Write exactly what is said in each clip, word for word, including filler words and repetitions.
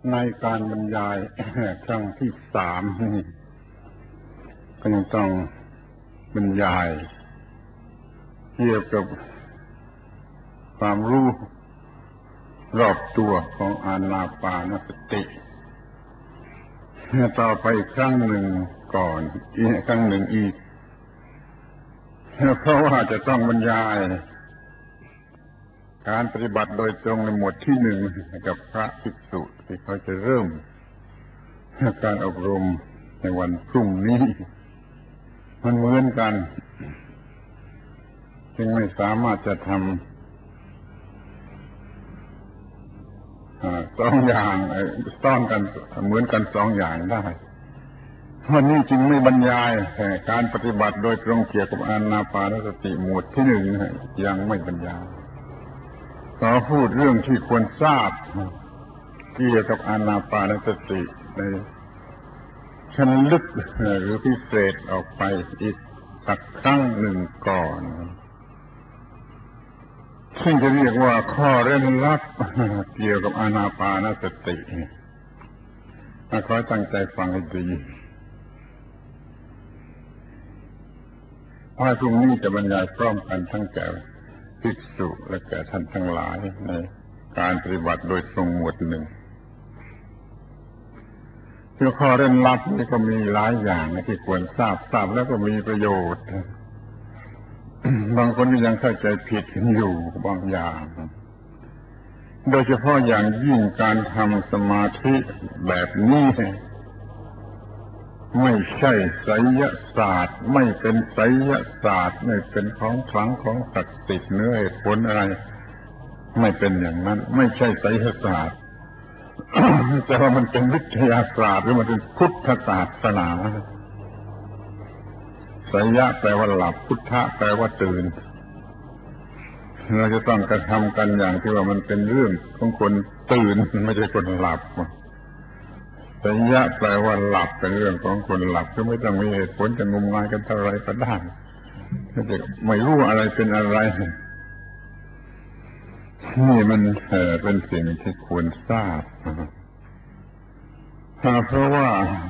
ในการบรรยายครั้งที่สามก็ยังต้องบรรยายเกี่ยวกับความรู้รอบตัวของอานาปานสติต่อไปอีกครั้งหนึ่งก่อนอีกครั้งหนึ่งอีกเพราะว่าจะต้องบรรยายการปฏิบัติโดยตรงในหมวดที่หนึ่งกับพระภิกษุที่เขาจะเริ่มการอบรมในวันพรุ่งนี้มันเหมือนกันจึงไม่สามารถจะทำสองอย่างซ้อนกันเหมือนกันสองอย่างได้วันนี้จึงไม่บรรยายการปฏิบัติโดยตรงเกี่ยวกับอานาปานสติหมวดที่หนึ่งยังไม่บรรยายขอพูดเรื่องที่ควรทราบเกี่ยวกับอานาปานสติในชั้นลึกหรือพิเศษออกไปอีกสักครั้งหนึ่งก่อนซึ่งจะเรียกว่าข้อเร้นลับเกี่ยวกับอานาปานสติขอตั้งใจฟังให้ดีเพราะพรุ่งนี้จะบรรยายพร้อมกันทั้งแก่ภิกษุและแก่ท่านทั้งหลายในการปฏิบัติโดยตรงหมวดหนึ่งเรื่องข้อเร้นลับนี่ก็มีหลายอย่างที่ควรทราบทราบแล้วก็มีประโยชน์ บางคนยังเข้าใจผิดอยู่บางอย่างโดยเฉพาะอย่างยิ่งการทำสมาธิแบบนี้ไม่ใช่ไสยศาสตร์ไม่เป็นไสยศาสตร์ไม่เป็นของขลังของศักดิ์สิทธิ์เนื้อเหตุผลอะไรไม่เป็นอย่างนั้นไม่ใช่ไสยศาสตร์แต่ว่ามันเป็นวิทยาศาสตร์หรือมันเป็นพุทธศาสนาไสยะแปลว่าหลับพุทธะแปลว่าตื่นเราจะต้องกระทำกันอย่างที่ว่ามันเป็นเรื่องของคนตื่นไม่ใช่คนหลับไสยะแปลว่าหลับเป็นเรื่องของคนหลับก็ไม่ต้องมีเหตุผลจะงมงายกันเท่าไรก็ได้ถ้าจะไม่รู้อะไรเป็นอะไรนี่มันเออเป็นสิ่งที่ควรทราบเพราะว่า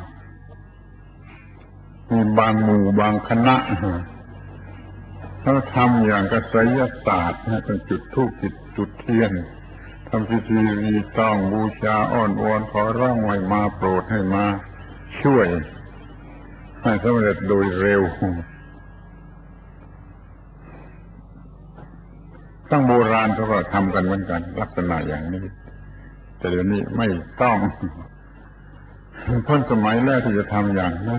มีบางหมู่บางคณะเขาทำอย่างกับไสยศาสตร์ต้องจุดธูปจุดเทียนทำพิธีรีตองบูชาอ้อนวอนขอร้องให้มาโปรดให้มาช่วยให้สำเร็จโดยเร็วตั้งโบราณเขาก็ทำกันเหมือนกันลักษณะอย่างนี้แต่เดี๋ยวนี้ไม่ต้องพ้นสมัยแรกที่จะทำอย่างนั้น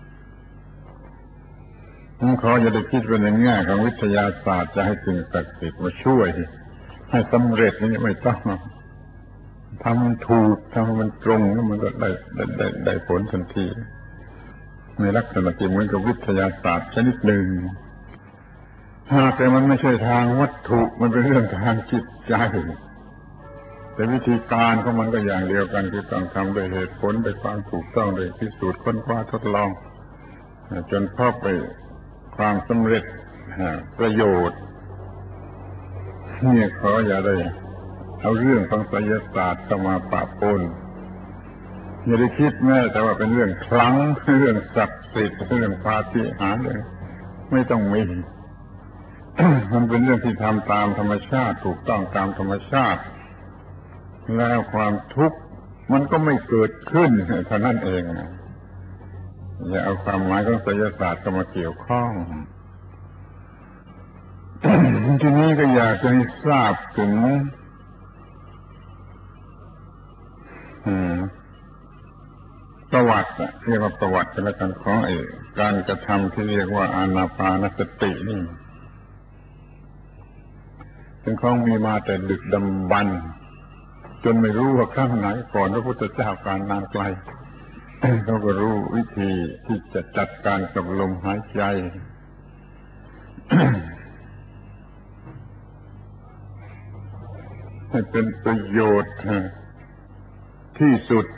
ผมขออย่าได้คิดว่าในแง่ของวิทยาศาสตร์จะให้สิ่งศักดิ์สิทธิ์มาช่วยให้สำเร็จนี่ไม่ต้องทำมันถูกทำมันตรงแล้วมันก็ได้ได้ได้ได้ผลทันทีในลักษณะที่เหมือนกับวิทยาศาสตร์ชนิดหนึ่งแต่มันไม่ใช่ทางวัตถุมันเป็นเรื่องทางจิตใจแต่วิธีการของมันก็อย่างเดียวกันคือต้องทำด้วยเหตุผลด้วยความถูกต้องด้วยพิสูจน์ค้นคว้าทดลองจนพบไปความสำเร็จประโยชน์นี่ขออย่าได้เอาเรื่องของไสยศาสตร์เข้ามาปะปนอย่าได้คิดแม้แต่ว่าเป็นเรื่องคลังเรื่องศักดิ์สิทธิ์เรื่องปาฏิหาริย์เลยไม่ต้องมี มันเป็นเรื่องที่ทำตามธรรมชาติถูกต้องตามธรรมชาติแล้วความทุกข์มันก็ไม่เกิดขึ้นเท่านั้นเองอย่าเอาความหมายของไสยศาสตร์เข้ามาเกี่ยวข้อง ทีนี้ก็อยากจะให้ทราบถึงประวัติเรียกว่าประวัติกันแล้วกันของไอ้การกระทำที่เรียกว่าอานาปานสตินี่เป็นของมีมาแต่ดึกดำบรรพ์จนไม่รู้ว่าครั้งไหนก่อนพระพุทธเจ้าการนานไกลเขาก็รู้วิธีที่จะจัดการกับลมหายใจ ให้เป็นประโยชน์ที่สุด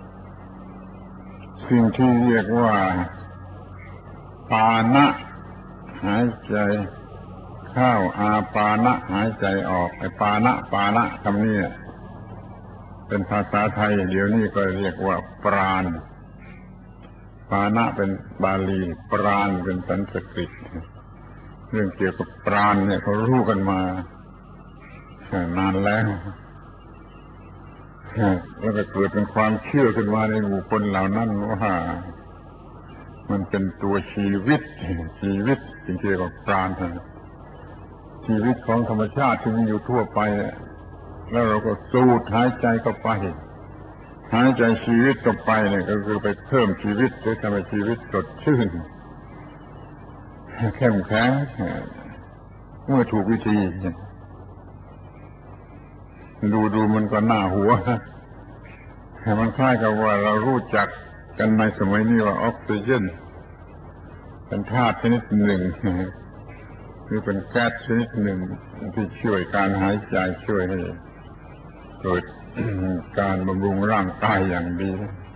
สิ่งที่เรียกว่าปานะหายใจเข้าอาปานะหายใจออกไอ้ปานะปานะคำนี้เป็นภาษาไทยเดี๋ยวนี้ก็เรียกว่าปราณปานะเป็นบาลีปราณเป็นสันสกฤตเรื่องเกี่ยวกับปราณเนี่ยเขารู้กันมานานแล้วแล้วก็เกิดเป็นความเชื่อขึ้นมาในหมู่คนเหล่านั้นว่ามันเป็นตัวชีวิตชีวิตจริงๆเกี่ยวกับปราณชีวิตของธรรมชาติที่มีอยู่ทั่วไปแล้วเราก็สูดหายใจเข้าไปหายใจชีวิตเข้าไปเนี่ยก็คือไปเพิ่มชีวิตหรือทำให้ชีวิตสดชื่นเข้มแข็งเมื่อถูกวิธีดูดูมันก็น่าหัวมันคล้ายกับว่าเรารู้จักกันในสมัยนี้ว่าออกซิเจนเป็นธาตุชนิดหนึ่งหรือเป็นแก๊สชนิดหนึ่งที่ช่วยการหายใจช่วยให้เกิดการบำรุงร่างกายอย่างดี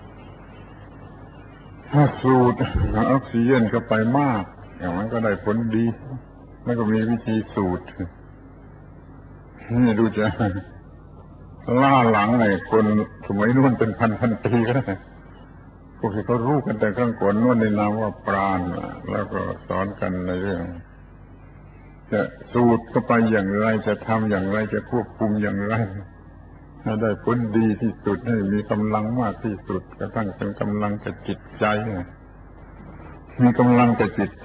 ถ้าสูดออกซิเจนเข้าไปมากอย่างนั้นก็ได้ผลดีแล้วก็มีวิธีสูดนี่ดูจะล่าหลังไอ้คนสมัยนู้นเป็นพันพันปีก็ได้พวกที่เขารู้กันแต่ครั้งก่อนนู้นในนามว่าปราณแล้วก็สอนกันในเรื่องจะสูดเข้าไปอย่างไรจะทำอย่างไรจะควบคุมอย่างไรให้ได้ผลดีที่สุดให้มีกำลังมากที่สุดกระทั่งเป็นกำลังกับจิตใจมีกำลังกับจิตใจ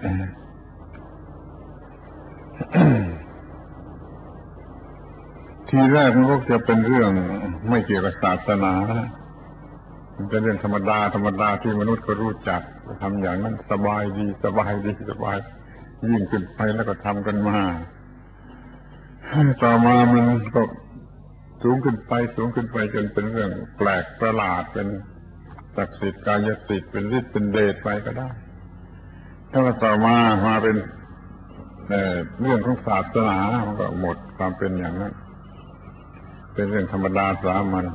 ทีแรกมันก็จะเป็นเรื่องไม่เกี่ยวกับศาสนามันเป็นเรื่องธรรมดาธรรมดาที่มนุษย์ก็รู้จักทำอย่างนั้นสบายดีสบายดีสบายยิ่งขึ้นไปแล้วก็ทำกันมาต่อมามันก็สูงขึ้นไปสูงขึ้นไปจนเป็นเรื่องแปลกประหลาดเป็นศักดิ์สิทธิ์กายสิทธิ์เป็นฤทธิ์เป็นเดชไปก็ได้ถ้าต่อมามาเป็นเรื่องของศาสนามันก็หมดความเป็นอย่างนั้นเป็นเรื่องธรรมดาสามัญ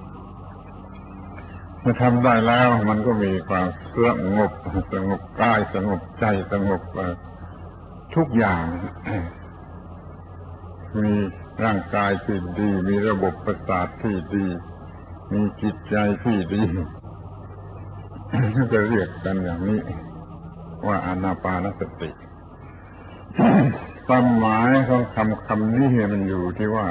เมื่อทำได้แล้วมันก็มีความสงบสงบกายสงบใจสงบทุกอย่างมีร่างกายที่ดีมีระบบประสาทที่ดีมีจิตใจที่ดีก็เรียกกันอย่างนี้ว่าอานาปานสติความหมายของคำคำนี้มันอยู่ที่ว่า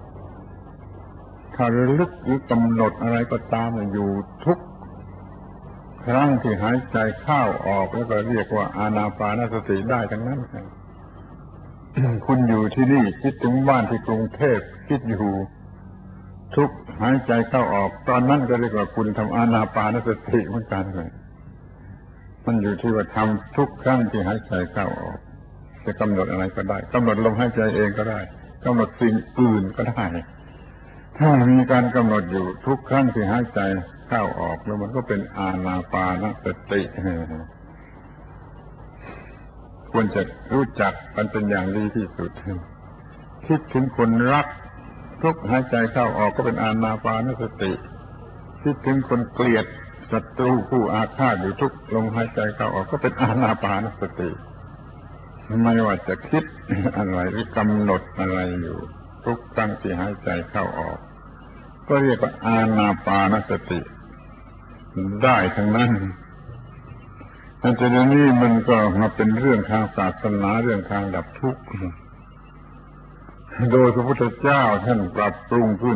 ถ้าระลึกหรือกำหนดอะไรก็ตามอยู่ทุกครั้งที่หายใจเข้าออกแล้วก็เรียกว่าอานาปานสติได้ทั้งนั้นคุณอยู่ที่นี่คิดถึงบ้านที่กรุงเทพคิดอยู่ทุกหายใจเข้าออกตอนนั้นก็เรียกว่าคุณทำอานาปานสติเหมือนกันเลยมันอยู่ที่ว่าทำทุกครั้งที่หายใจเข้าออกจะกำหนดอะไรก็ได้กำหนดลมหายใจเองก็ได้กำหนดสิ่งอื่นก็ได้ถ้ามีการกำหนดอยู่ทุกครั้งที่หายใจเข้าออกแล้วมันก็เป็นอานาปานสติควรจะรู้จักมันเป็นอย่างดีที่สุดคิดถึงคนรักทุกหายใจเข้าออกก็เป็นอานาปานสติคิดถึงคนเกลียดศัตรูผู้อาฆาตอยู่ทุกลมหายใจเข้าออกก็เป็นอานาปานสติไม่ว่าจะคิดอะไรหรือกำหนดอะไรอยู่ทุกครั้งที่หายใจเข้าออกก็เรียกว่าอานาปานสติได้ทั้งนั้นแต่เดี๋ยวนี้มันก็มาเป็นเรื่องทางศาสนาเรื่องทางดับทุกข์โดยพระพุทธเจ้าท่านปรับปรุงขึ้น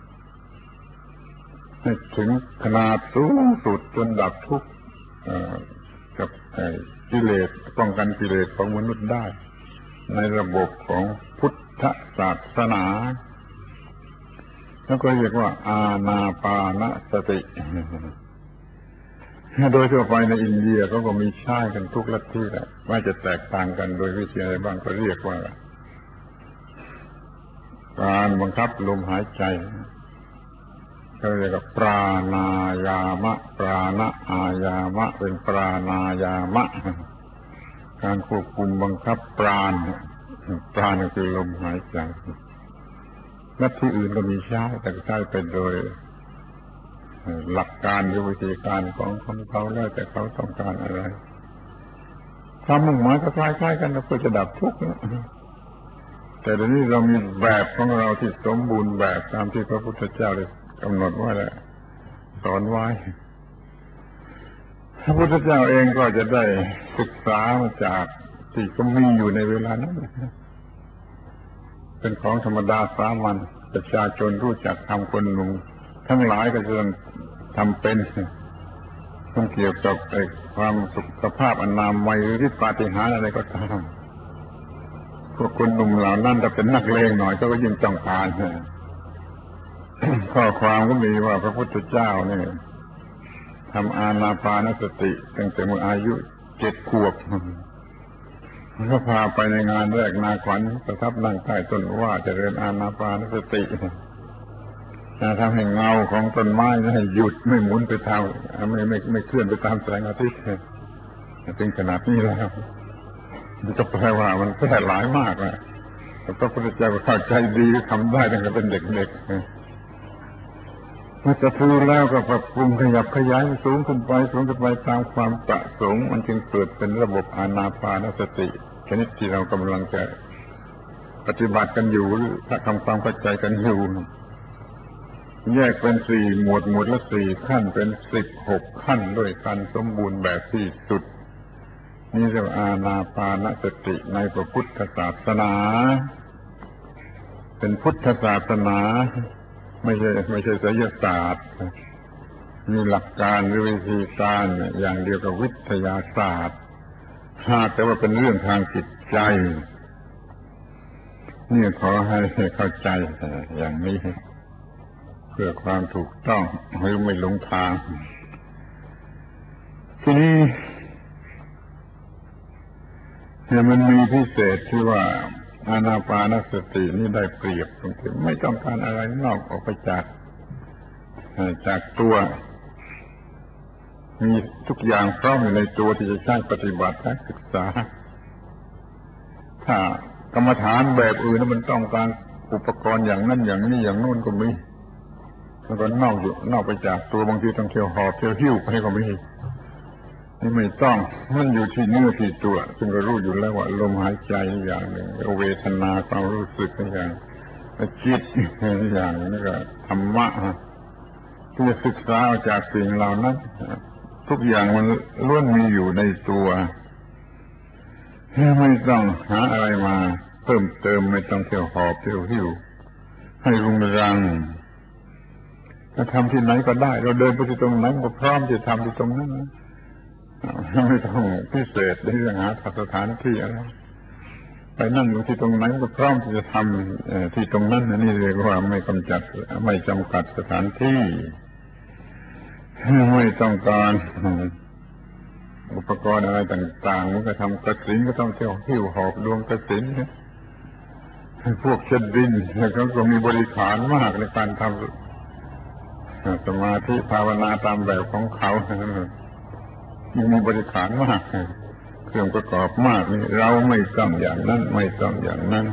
ให้ถึงขนาดสูงสุดจนดับทุกข์กับกิเลสป้องกันกิเลสของมนุษย์ได้ในระบบของพุทธศาสนาแล้วก็เรียกว่าอานาปานสติโดยทั่วไปในอินเดียเขาก็มีใช้กันทุกลัทธิแหละว่าจะแตกต่างกันโดยวิธีอะไรบ้างก็เรียกว่าการบังคับลมหายใจเขาเรียกว่าปราณายามะปราณอายามะเป็นปราณายามะการควบคุมบังคับปราณปราณก็คือลมหายใจลัทธิอื่นก็มีใช้แต่ใช้ไปโดยหลักการหรือวิธีการของของเขาแล้วแต่เขาต้องการอะไรความมุ่งหมายก็คล้ายๆกันเพื่อจะดับทุกข์แต่เดี๋ยวนี้เรามีแบบของเราที่สมบูรณ์แบบตามที่พระพุทธเจ้าได้กำหนดไว้แล้วสอนไว้พระพุทธเจ้าเองก็จะได้ศึกษามาจากที่ก็มีอยู่ในเวลานั้นเป็นของธรรมดาสามัญประชาชนรู้จักทำคนหนุ่มทั้งหลายก็จะทำเป็นต้องเกี่ยวกับความสุขภาพอนามัยหรือฤทธิปาฏิหาริย์อะไรก็ตามพวกคนหนุ่มเหล่านั้นถ้าเป็นนักเลงหน่อยก็ยิ่งต้องการข้อความก็มีว่าพระพุทธเจ้าเนี่ยทำอานาปานสติตั้งแต่เมื่ออายุเจ็ดขวบก็พาไปในงานแรกนาขวัญประทับนั่งใต้ต้นว่าเจริญอานาปานสติจะทำให้เงาของต้นไม้ให้หยุดไม่หมุนไปทางไม่ไม่ไม่เคลื่อนไปตามแสงอาทิตย์ถึงขนาดนี้แล้วมันก็แปลว่ามันแพร่หลายมากนะพระพุทธเจ้าเข้าใจดีทำได้ตั้งแต่เป็นเด็กๆเมื่อจะรู้แล้วก็ปรับปรุงขยับขยายสูงขึ้นไปสูงขึ้นไปตามความประสงค์มันจึงเกิดเป็นระบบอานาปานสติชนิดที่เรากำลังจะปฏิบัติกันอยู่หรือถ้าทำความเข้าใจกันอยู่แยกเป็นสี่หมวดหมวดละสี่ขั้นเป็นสิบหกขั้นด้วยกันสมบูรณ์แบบที่สุดนี่เรียกว่าอานาปานสติในพระพุทธศาสนาเป็นพุทธศาสนาไม่ใช่ไม่ใช่ไสยศาสตร์มีหลักการหรือวิธีการอย่างเดียวกับวิทยาศาสตร์หากแต่ว่าเป็นเรื่องทางจิตใจนี่ขอให้เข้าใจอย่างนี้เพื่อความถูกต้องหรือไม่หลงทางทีนี้เนี่ยมันมีพิเศษที่ว่าอานาปานสตินี่ได้เปรียบตรงที่ไม่ต้องการอะไรนอกออกไปจากจากตัวมีทุกอย่างพร้อมอยู่ในตัวที่จะใช้ปฏิบัติและศึกษาถ้ากรรมฐานแบบอื่นนั้นมันต้องการอุปกรณ์อย่างนั้นอย่างนี้อย่างโน้นก็มีแล้วก็นอกอยู่นอกไปจากตัวบางทีต้องเที่ยวหอบเที่ยวหิ้วไปก็มีนี่ไม่ต้องมันอยู่ที่เนื้อที่ตัวซึ่งเรารู้อยู่แล้วว่าลมหายใจอย่างหนึ่งเวทนาความรู้สึกอย่างจิตอย่างนี้ก็ธรรมะที่จะศึกษาจากสิ่งเหล่านั้นทุกอย่างมันล้วนมีอยู่ในตัวไม่ต้องหาอะไรมาเพิ่มเติมไม่ต้องเที่ยวหอบเที่ยวหิ้วให้รุงรังถ้าทำที่ไหนก็ได้เราเดินไปที่ตรงไหนก็พร้อมจะทำที่ตรงนั้นไม่ต้องพิเศษในเรื่องหาสถานที่อะไรไปนั่งอยู่ที่ตรงไหนก็พร้อมที่จะทำที่ตรงนั้นนี่เรียกว่าไม่กำจัดไม่จำกัดสถานที่ไม่ต้องการอุปกรณ์อะไรต่างๆมันก็ทำกสิณก็ต้องเที่ยวหิ้วหอบดวงกสิณพวกเช็ดดินเขาก็มีบริขารมากในการทำสมาธิภาวนาตามแบบของเขามีบริขารมากเครื่องประกอบมากนี่เราไม่ต้องอย่างนั้นไม่ต้องอย่างนั้น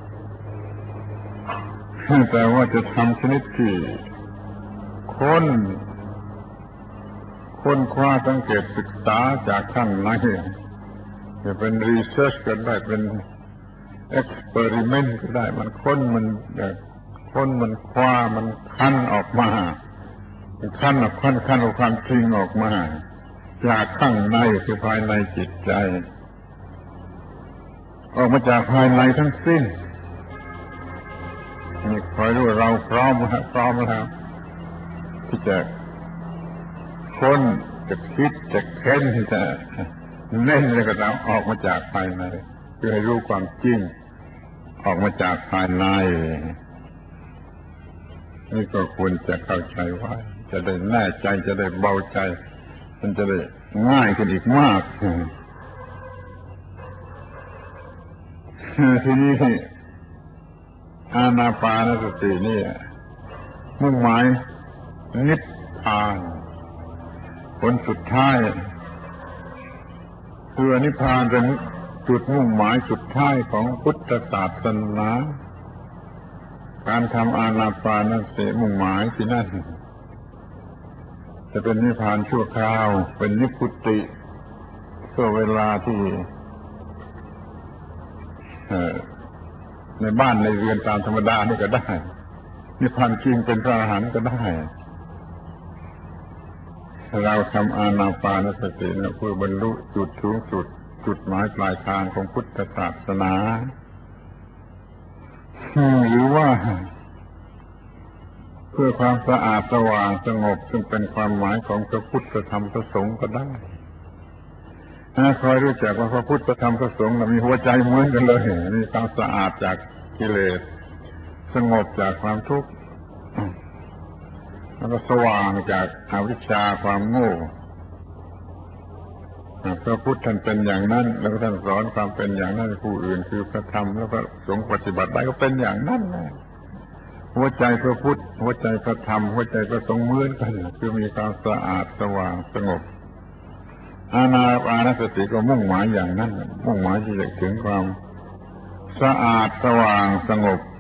แต่ว่าจะทำชนิดที่ค้นค้นคว้าสังเกตศึกษาจากข้างในจะเป็นรีเสิร์ชก็ได้เป็นเอ็กซ์เพริเมนต์ก็ได้มันค้นมันค้นมันคว้ามันคั้นออกมาคั้นออกคั้นคั้นเอาความจริงออกมาจากข้างในคือภายในจิตใจออกมาจากภายในทั้งสิ้นนี่คอยรู้ว่าเราพร้อมแล้วพร้อมแล้วที่จะค้นจะคิดจะเค้นจะเล่นอะไรก็ตามออกมาจากภายในเพื่อให้รู้ความจริงออกมาจากภายในนี่ก็ควรจะเข้าใจไว้จะได้แน่ใจจะได้เบาใจมันจะได้ง่ายขึ้นอีกมากทีนี้อานาปานสตินี่มุ่งหมายนิพพานผลสุดท้ายคือนิพพานเป็นจุดมุ่งหมายสุดท้ายของพุทธศาสนาการทำอานาปานสติมุ่งหมายที่นั่นจะเป็นนิพพานชั่วคราวเป็นนิพพุติเพื่อเวลาที่ในบ้านในเรือนตามธรรมดานี่ก็ได้นิพพานจริงเป็นพระอรหันต์ก็ได้เราทำอานาปานสตินะเพื่อบรรลุจุดสูงสุดจุดหมายปลายทางของพุทธศาสนาหรือว่าเพื่อความสะอาดสว่างสงบซึ่งเป็นความหมายของพระพุทธธรรมพระสงฆ์ก็ได้คอยรู้จักว่าพระพุทธธรรมพระสงฆ์มีหัวใจเหมือนกันเลยมีความสะอาดจากกิเลสสงบจากความทุกข์แล้วก็สว่างจากอวิชชาความโง่พระพุทธท่านเป็นอย่างนั้นแล้วก็ท่านสอนความเป็นอย่างนั้นผู้อื่นคือพระธรรมแล้วก็สงฆ์ปฏิบัติได้ก็เป็นอย่างนั้นหัวใจพระพุทธหัวใจพระธรรมหัวใจพระสงฆ์เหมือนกันคือมีความสะอาดสว่างสงบอานาปานสติก็มุ่งหมายอย่างนั้นมุ่งหมายที่จะถึงความสะอาดสว่างสงบ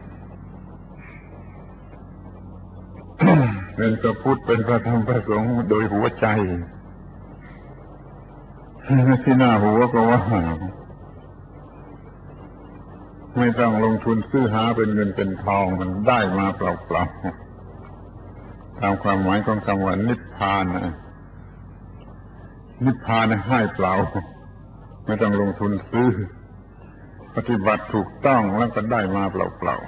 เป็นพระพุทธเป็นพระธรรมพระสงฆ์โดยหัวใจที่หน้าหัวก็ว่าไม่ต้องลงทุนซื้อหาเป็นเงินเป็นทองมันได้มาเปล่าๆตามความหมายของคำว่านิพพานนะนิพพานให้เปล่าไม่ต้องลงทุนซื้อปฏิบัติถูกต้องแล้วก็ได้มาเปล่า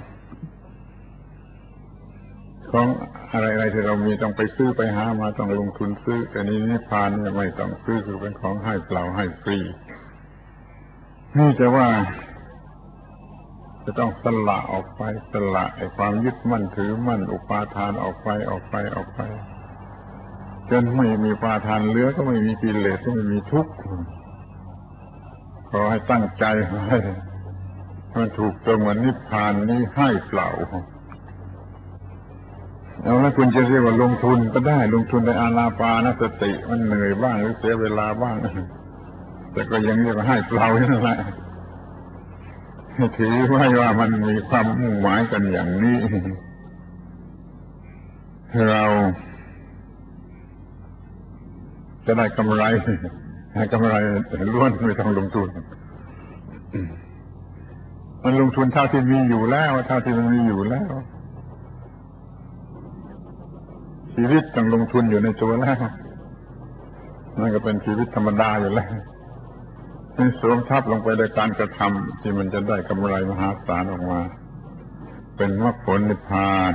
ๆของอะไรๆที่เรามีต้องไปซื้อไปหามาต้องลงทุนซื้อแต่นี้นิพพานเนี่ยไม่ต้องซื้อคือเป็นของให้เปล่าให้ฟรีนี่จะว่าจะต้องสละออกไปสละไอ้ความยึดมั่นถือมั่นอุปาทานออกไปออกไปออกไปจนไม่มีอุปาทานเหลือก็ไม่มีกิเลสก็ไม่มีทุกข์ขอให้ตั้งใจไว้มันถูกตรงว่านิพพานนี้ให้เปล่าเอาแล้วคุณจะเรียกว่าลงทุนก็ได้ลงทุนในอานาปานสติมันเหนื่อยบ้างหรือเสียเวลาบ้างแต่ก็ยังเรียกว่าให้เปล่านั่นแหละถือไว้ว่ามันมีความมุ่งหมายกันอย่างนี้เราจะได้กำไรให้กำไรล้วนไม่ต้องลงทุนมันลงทุนเท่าที่มีอยู่แล้วเท่าที่มันมีอยู่แล้วชีวิตต้องลงทุนอยู่ในตัวแล้วนั่นก็เป็นชีวิตธรรมดาอยู่แล้วนี่สวมทับลงไปในการกระทำที่มันจะได้กำไรมหาศาลออกมาเป็นมรรคผลนิพพาน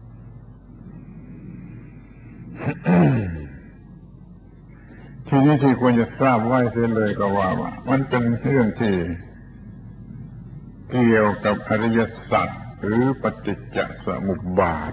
ทีนี้ที่ควรจะทราบไว้เสียเลยก็ว่ามันเป็นเรื่องที่เกี่ยวกับอริยสัจหรือปฏิจจสมุปบาท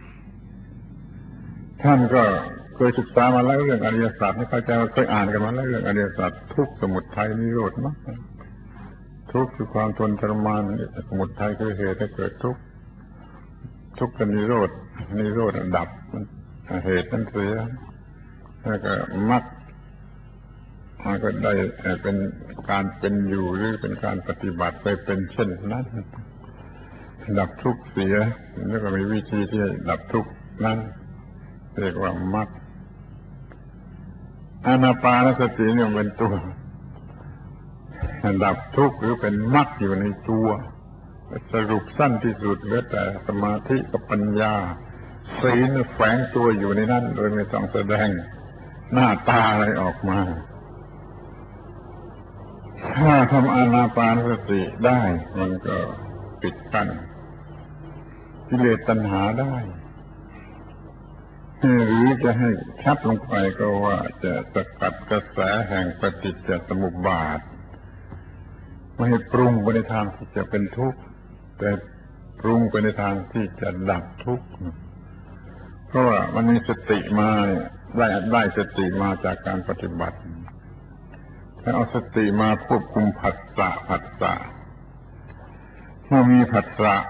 ท่านก็เคยศึกษามาแล้วเรื่องอริยสัจให้เข้าใจว่าเคยอ่านกันมาแล้วเรื่องอริยสัจทุกข์สมุทัยนิโรธมรรคทุกข์คือความทนทรมานสมุทัยคือเหตุให้เกิดทุกข์ทุกข์กับนิโรธนิโรธดับเหตุนั้นเสียแล้วก็มรรคมันก็ได้เป็นการเป็นอยู่หรือเป็นการปฏิบัติไปเป็นเช่นนั้นดับทุกข์เสียแล้วก็มีวิธีที่ดับทุกข์นั้นเรียกว่ามรรคอานาปานสติเนี่ยเป็นตัวดับทุกข์หรือเป็นมรรคอยู่ในตัวสรุปสั้นที่สุดเหลือแต่สมาธิกับปัญญาศีลแฝงตัวอยู่ในนั้นโดยไม่ต้องแสดงหน้าตาอะไรออกมาถ้าทำอานาปานสติได้มันก็ปิดกั้นกิเลสตัณหาได้หรือจะให้ชัดลงไปก็ว่าจะสกัดกระแสแห่งปฏิจจสมุปบาทไม่ให้ปรุงไปในทางที่จะเป็นทุกข์แต่ปรุงไปในทางที่จะดับทุกข์เพราะว่ามันมีสติมาได้ได้สติมาจากการปฏิบัติถ้าเอาสติมาควบคุมผัสสะผัสสะเมื่อมีผัสสะ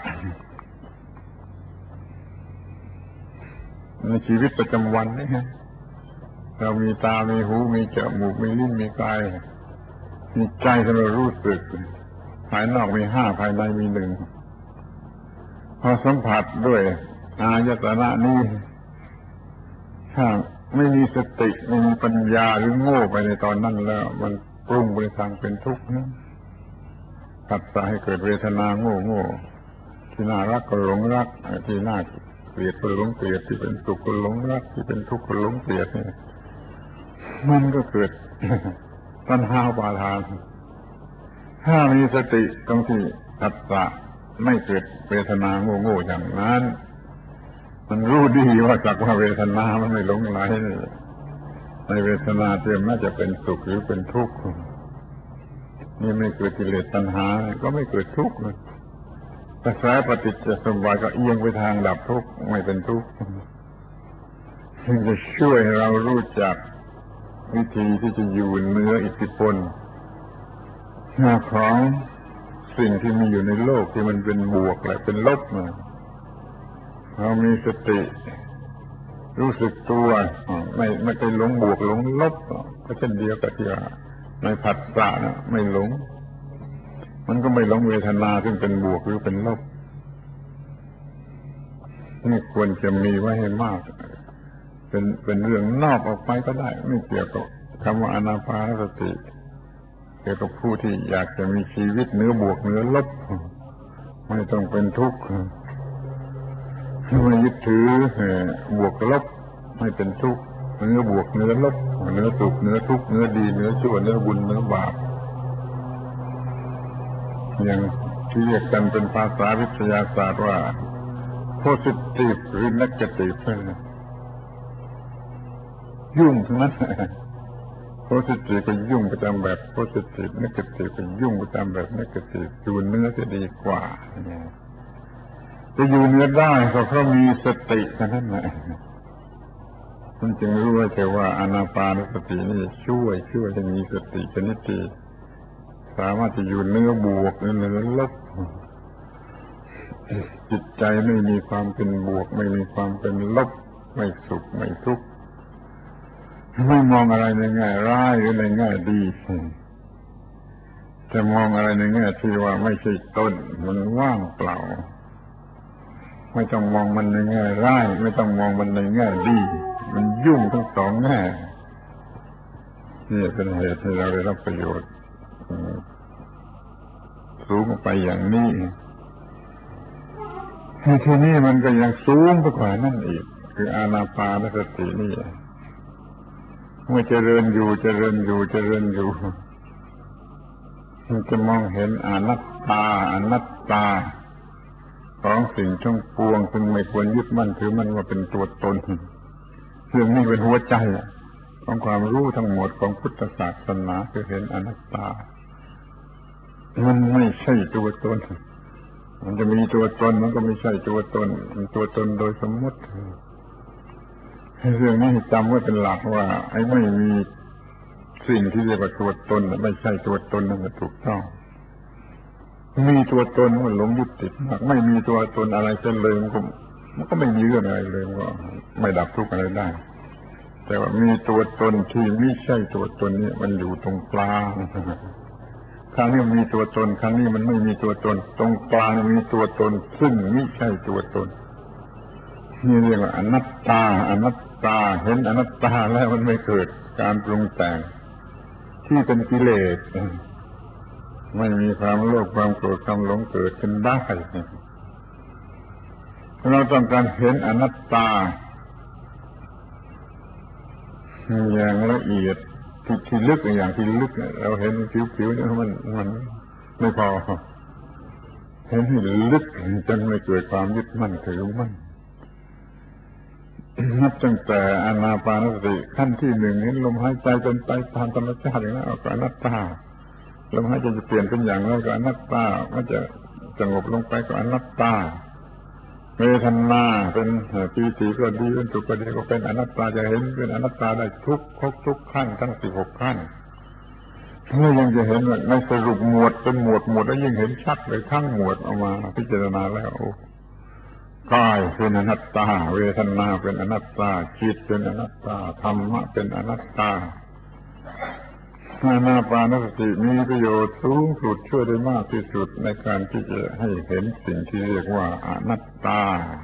ในชีวิตประจำวันนี่ฮะเรามีตามีหูมีจมูกมีลิ้นมีกายมีใจที่เรารู้สึกภายนอกมีห้าภายในมีหนึ่งพอสัมผัสด้วยอายตนะนี้ถ้าไม่มีสติไม่มีปัญญาหรือโง่ไปในตอนนั้นแล้วมันปรุงไปทางเป็นทุกข์นะภผัสสะให้เกิดเวทนาโง่โง่ที่น่ารักก็หลงรักที่น่าเกลียดก็หลงเกลียดที่เป็นสุขก็หลงรักที่เป็นทุกข์ก็หลงเกลียดเนี่ยมันก็เกิดตัณหาอุปาทานถ้ามีสติตรงที่ผัสสะไม่เกิดเวทนาโง่โง่อย่างนั้นมันรู้ดีว่าจากว่าเวทนามันไม่หลงไหลในเวทนาเต็มน่าจะเป็นสุขหรือเป็นทุกข์นี่ไม่เกิดกิเลสตัณหาก็ไม่เกิดทุกข์เลยกระแสปฏิจจสมุปบาทก็เอียงไปทางดับทุกข์ไม่เป็นทุกข์ซึ่งจะช่วยเรารู้จักวิธีที่จะอยู่เหนืออิทธิพลของสิ่งที่มีอยู่ในโลกที่มันเป็นบวกและเป็นลบมาเรามีสติรู้สึกตัวไม่ไม่ไปหลงบวกหลงลบก็เช่นเดียวกับที่ว่าในผัสสะนะไม่หลงมันก็ไม่หลงเวทนาซึ่งเป็นบวกหรือเป็นลบนี่ควรจะมีไว้ให้มากเป็นเป็นเรื่องนอกออกไปก็ได้ไม่เกี่ยวกับคำว่าอานาปานสติเกี่ยวกับผู้ที่อยากจะมีชีวิตเนื้อบวกเนื้อลบไม่ต้องเป็นทุกข์ไม่ยึดถือบวกลบไม่เป็นทุกข์เนื้อบวกเนื้อลบเนื้อสุขเนื้อทุกข์เนื้อดีเนื้อชั่วเนื้อบุญเนื้อบาปอย่างที่เรียกกันเป็นภาษาวิทยาศาสตร์ว่า positive หรือ negative ยุ่งทั้งนั้น positive ก็ยุ่งไปตามแบบ positive negative ก็ยุ่งไปตามแบบ negative อยู่เนื้อจะดีกว่าจะอยู่เนื้อได้ก็เพราะมีสติเท่านั้นแหละมันจึงรู้ว่าแต่ว่าอานาปานสตินี่ช่วยช่วยให้มีสติชนิดที่สามารถจะอยู่เนื้อบวกเนื้อลบจิตใจไม่มีความเป็นบวกไม่มีความเป็นลบไม่สุขไม่ทุกข์ไม่มองอะไรในแง่ร้ายหรือในแง่ดีจะมองอะไรในแง่ที่ว่าไม่ใช่ต้นมันว่างเปล่าไม่ต้องมองมันในแง่ร้ายไม่ต้องมองมันในแง่ดีมันยุ่งทั้งสองแง่นี่เป็นเหตุให้เราได้รับประโยชน์สูงไปอย่างนี้ทีนี้มันก็ยังสูงไปกว่านั่นอีกคืออานาปานสตินี่เมื่อเจริญอยู่เจริญอยู่เจริญอยู่มันจะมองเห็นอนัตตาอนัตตาของสิ่งทั้งปวงซึ่งไม่ควรยึดมั่นถือมันว่าเป็นตัวตนเรื่องนี้เป็นหัวใจของความรู้ทั้งหมดของพุทธศาสนาคือเห็นอนัตตามันไม่ใช่ตัวตนมันจะมีตัวตนมันก็ไม่ใช่ตัวตนมันตัวตนโดยสมมติเรื่องนี้จำไว้เป็นหลักว่าไอ้ไม่มีสิ่งที่เรียกว่าตัวตนไม่ใช่ตัวตนนั่นแหละถูกต้องมีตัวตนมันหลงยึดติดมากไม่มีตัวตนอะไรเช่นเลยมันก็มันก็ไม่มีเรื่องอะไรเลยมันก็ไม่ดับทุกข์อะไรได้แต่ว่ามีตัวตนที่ไม่ใช่ตัวตนนี่มันอยู่ตรงกลางครั้งนี้มีตัวตนครั้งนี้มันไม่มีตัวตนตรงกลางมีตัวตนซึ่งไม่ใช่ตัวตนนี่เรียกว่าอนัตตาอนัตตาเห็นอนัตตาแล้วมันไม่เกิดการปรุงแต่งที่เป็นกิเลสไม่มีความโลภความโกรธความหลงเกิดขึ้นได้เราต้องการเห็นอนัตตาอย่างละเอียดที่ที่ลึกอย่างที่ลึกเราเห็นผิวๆนี่มันมันไม่พอเห็นให้ลึกจนไม่เกิดความยึดมั่นถือมั่นนับตั้งแต่อานาปานสติขั้นที่หนึ่งนี้ลมหายใจจนไปตามธรรมชาติอย่างนั้นเอาก็อนัตตาลมหายใจจะเปลี่ยนเป็นอย่างไรก็อนัตตามันจะสงบลงไปก็อนัตตาเวทนาเป็นปีติก็ดีเป็นสุขก็ดีก็เป็นอนัตตาจะเห็นเป็นอนัตตาได้ทุกครบทุกขั้นทั้งสิบหกขั้นแล้วยังจะเห็นว่าในสรุปหมวดเป็นหมวดหมวดแล้วยิ่งเห็นชัดเลยทั้งหมวดออกมาพิจารณาแล้วกายเป็นอนัตตาเวทนาเป็นอนัตตาจิตเป็นอนัตตาธรรมะเป็นอนัตตาอานาปานสติมีประโยชน์สูงสุดช่วยได้มากที่สุดในการที่จะให้เห็นสิ่งที่เรียกว่าอนัตตา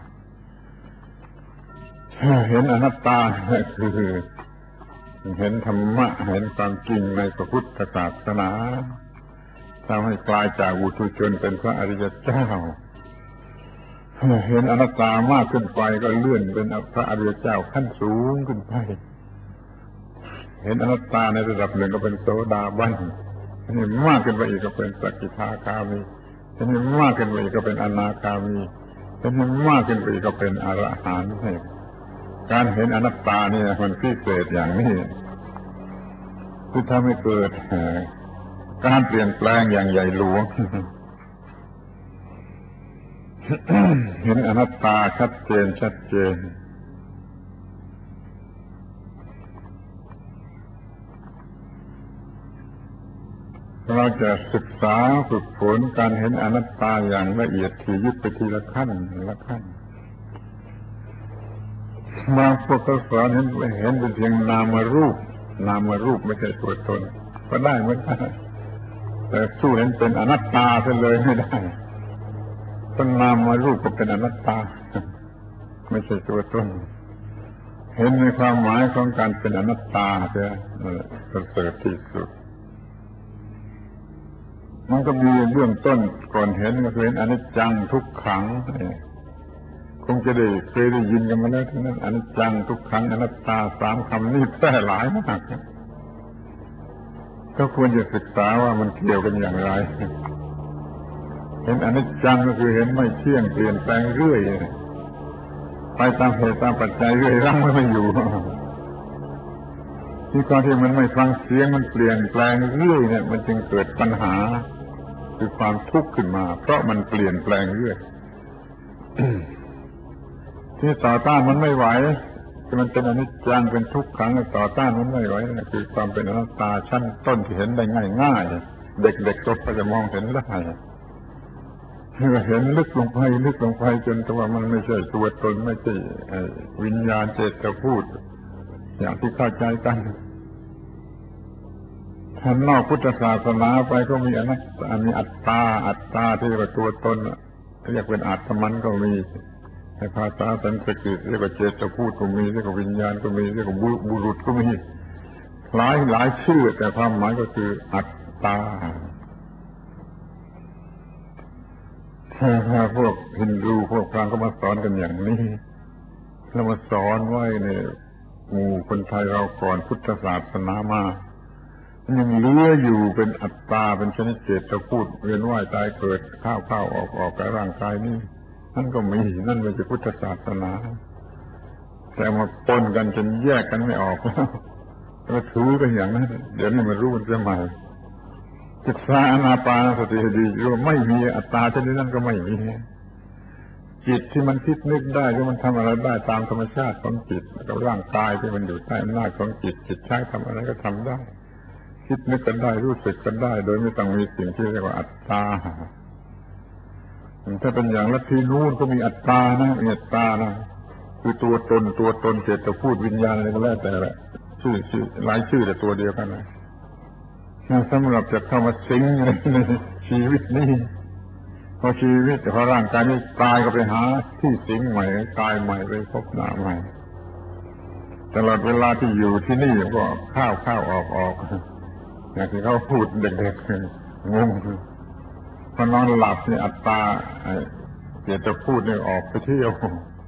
เห็นอนัตตาคือเห็นธรรมะเห็นความจริงในพระพุทธศาสนาทำให้กลายจากปุถุชนเป็นพระอริยเจ้าเห็นอนัตตามากขึ้นไปก็เลื่อนเป็นพระอริยเจ้าขั้นสูงขึ้นไปเห็นอนัตตาในระดับหนึ่งก็เป็นโสดาบันเห็นมากขึ้นไปอีกก็เป็นสกิทาคามีเห็นมากขึ้นไปอีกก็เป็นอนาคามีเห็นมากขึ้นไปอีกก็เป็นอรหันต์การเห็นอนัตตานี่มันพิเศษอย่างนี้ที่ทำให้เกิดการเปลี่ยนแปลงอย่างใหญ่หลวง เห็นอนัตตาชัดเจนชัดเจนเราจะศึกษาฝึกฝนการเห็นอนัตตาอย่างละเอียดถี่ยิบไปทีละขั้นละขั้นบางพวกเขาสอนเห็นเห็นเป็นเพียงนามรูปนามรูปไม่ใช่ตัวตนก็ได้เหมือนกันแต่สู้เห็นเป็นอนัตตาซะเลยไม่ได้ต้นนามรูปก็เป็นอนัตตาไม่ใช่ตัวตนเห็นในความหมายของการเป็นอนัตตาเสียประเสริฐที่สุดมันก็มีเบื้องต้นก่อนเห็นก็คือเห็นอนิจจังทุกขังคงจะได้เคยได้ยินกันมาแล้วทั้งนั้นอนิจจังทุกขังอนัตตาสามคำนี้แพร่หลายมากก็ควรจะศึกษาว่ามันเกี่ยวกันอย่างไรเห็นอนิจจังก็คือเห็นไม่เที่ยงเปลี่ยนแปลงเรื่อยไปตามเหตุตามปัจจัยเรื่อยรั้งไม่อยู่ที่ความที่มันไม่ฟังเสียงมันเปลี่ยนแปลงเรื่อยเนี่ยมันจึงเกิดปัญหาคือความทุกข์ขึ้นมาเพราะมันเปลี่ยนแปลงเรื่อย ที่ต่อต้านมันไม่ไหวที่มันเป็นอนิจจังเป็นทุกขังต่อต้านมันไม่ไหวนั่นคือความเป็นอนัตตาชั้นต้นที่เห็นได้ง่ายๆเด็กๆก็จะมองเห็นได้เห็นลึกลงไปลึกลงไปจนตัวมันไม่ใช่ตัวตนไม่ใช่วิญญาณเจตพูดอย่างที่เข้าใจกันท่านนอกพุทธศาสนาไปก็มีอนัตตามีอัตตาอัตตาที่เรียกว่าตัวตนเรียกเป็นอาตมันก็มีในภาษาสันสกฤตเรียกว่าเจตพูดก็มีเรียกว่าวิญญาณก็มีเรียกว่าบุรุษก็มีหลายหลายชื่อแต่ความหมายก็คืออัตตาถ้าพวกฮินดูพวกพราหมณ์ก็มาสอนกันอย่างนี้แล้วมาสอนไว้ในหมู่คนไทยเราก่อนพุทธศาสนามายังเหลืออยู่เป็นอัตตาเป็นชนิดเจตพูดเวียนว่ายตายเกิดเข้าเข้าออกออกกับร่างกายนี้นั่นก็มีนั่นไม่ใช่พุทธศาสนาแต่มาปนกันจนแยกกันไม่ออกแล้วถือกันอย่างนั้นเดี๋ยวนี้มารู้กันเสียใหม่ศึกษาอนาปานสติดีรู้ไม่มีอัตตาชนิดนั้นก็ไม่มีจิตที่มันคิดนึกได้ที่มันทำอะไรได้ตามธรรมชาติของจิตกับร่างกายที่มันอยู่ใต้อำนาจของจิตจิตใช้ทำอะไรก็ทำได้คิดนึกกันได้รู้สึกกันได้โดยไม่ต้องมีสิ่งที่เรียกว่าอัตตาถ้าเป็นอย่างลัทธินู้นก็มีอัตตานะมีอัตตานะคือตัวตนตัวตนเจตพูดวิญญาณอะไรก็แล้วแต่แหละชื่อชื่อหลายชื่อแต่ตัวเดียวกันนะสำหรับจะเข้ามาสิงในชีวิตนี้พอชีวิตพอร่างกายนี้ตายก็ไปหาที่สิงใหม่ตายใหม่ไปพบหน้าใหม่ตลอดเวลาที่อยู่ที่นี่ก็เข้าเข้าออกออกอย่างที่เขาพูดเด็กๆงงพอนอนหลับนี่อัตตาเดี๋ยวจะพูดเนี่ยออกไปเที่ยว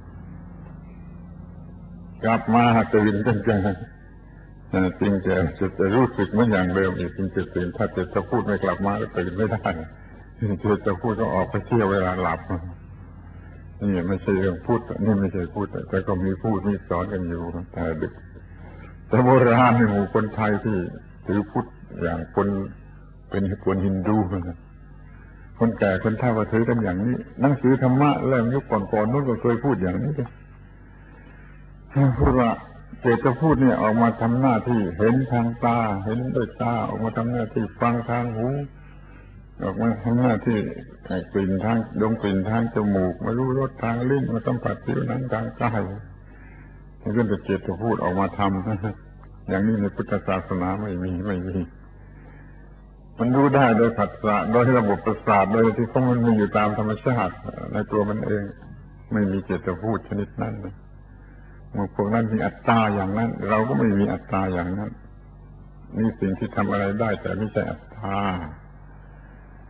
กลับมาตื่นกันจังจริงจะจะรู้สึกเหมือนอย่างเดิมอีกจริงจะตื่นถ้าจะพูดไม่กลับมาก็ตื่นไม่ได้จะจะพูดก็ออกไปเที่ยวเวลาหลับนี่ไม่ใช่เรื่องพูดนี่ไม่ใช่พูดแต่ก็มีพูดมีสอนกันอยู่แต่ดึกแต่โบราณในหมู่คนไทยที่ถือพุทธอย่างคนเป็นคนฮินดูคนแก่คนเฒ่าก็ถือกันอย่างนี้หนังสือธรรมะเล่มยุคก่อนๆนู้นก็เคยพูดอย่างนี้พูดว่าเจตพูดเนี่ยออกมาทำหน้าที่เห็นทางตาเห็นด้วยตาออกมาทำหน้าที่ฟังทางหูออกมาทำหน้าที่กลิ่นทางดมกลิ่นทางจมูกมารู้รสทางลิ้นมาสัมผัสผิวหนังทางกายนี่ก็เป็นเจตพูดออกมาทำอย่างนี้ในพุทธศาสนาไม่มีไม่มีมันรู้ได้โดยผัสสะโดยระบบประสาทโดยที่ของมันมีอยู่ตามธรรมชาติในตัวมันเองไม่มีเจตพูดชนิดนั้นเมื่อพวกนั้นมีอัตตาอย่างนั้นเราก็ไม่มีอัตตาอย่างนั้นนี่สิ่งที่ทำอะไรได้แต่ไม่ใช่อัตตา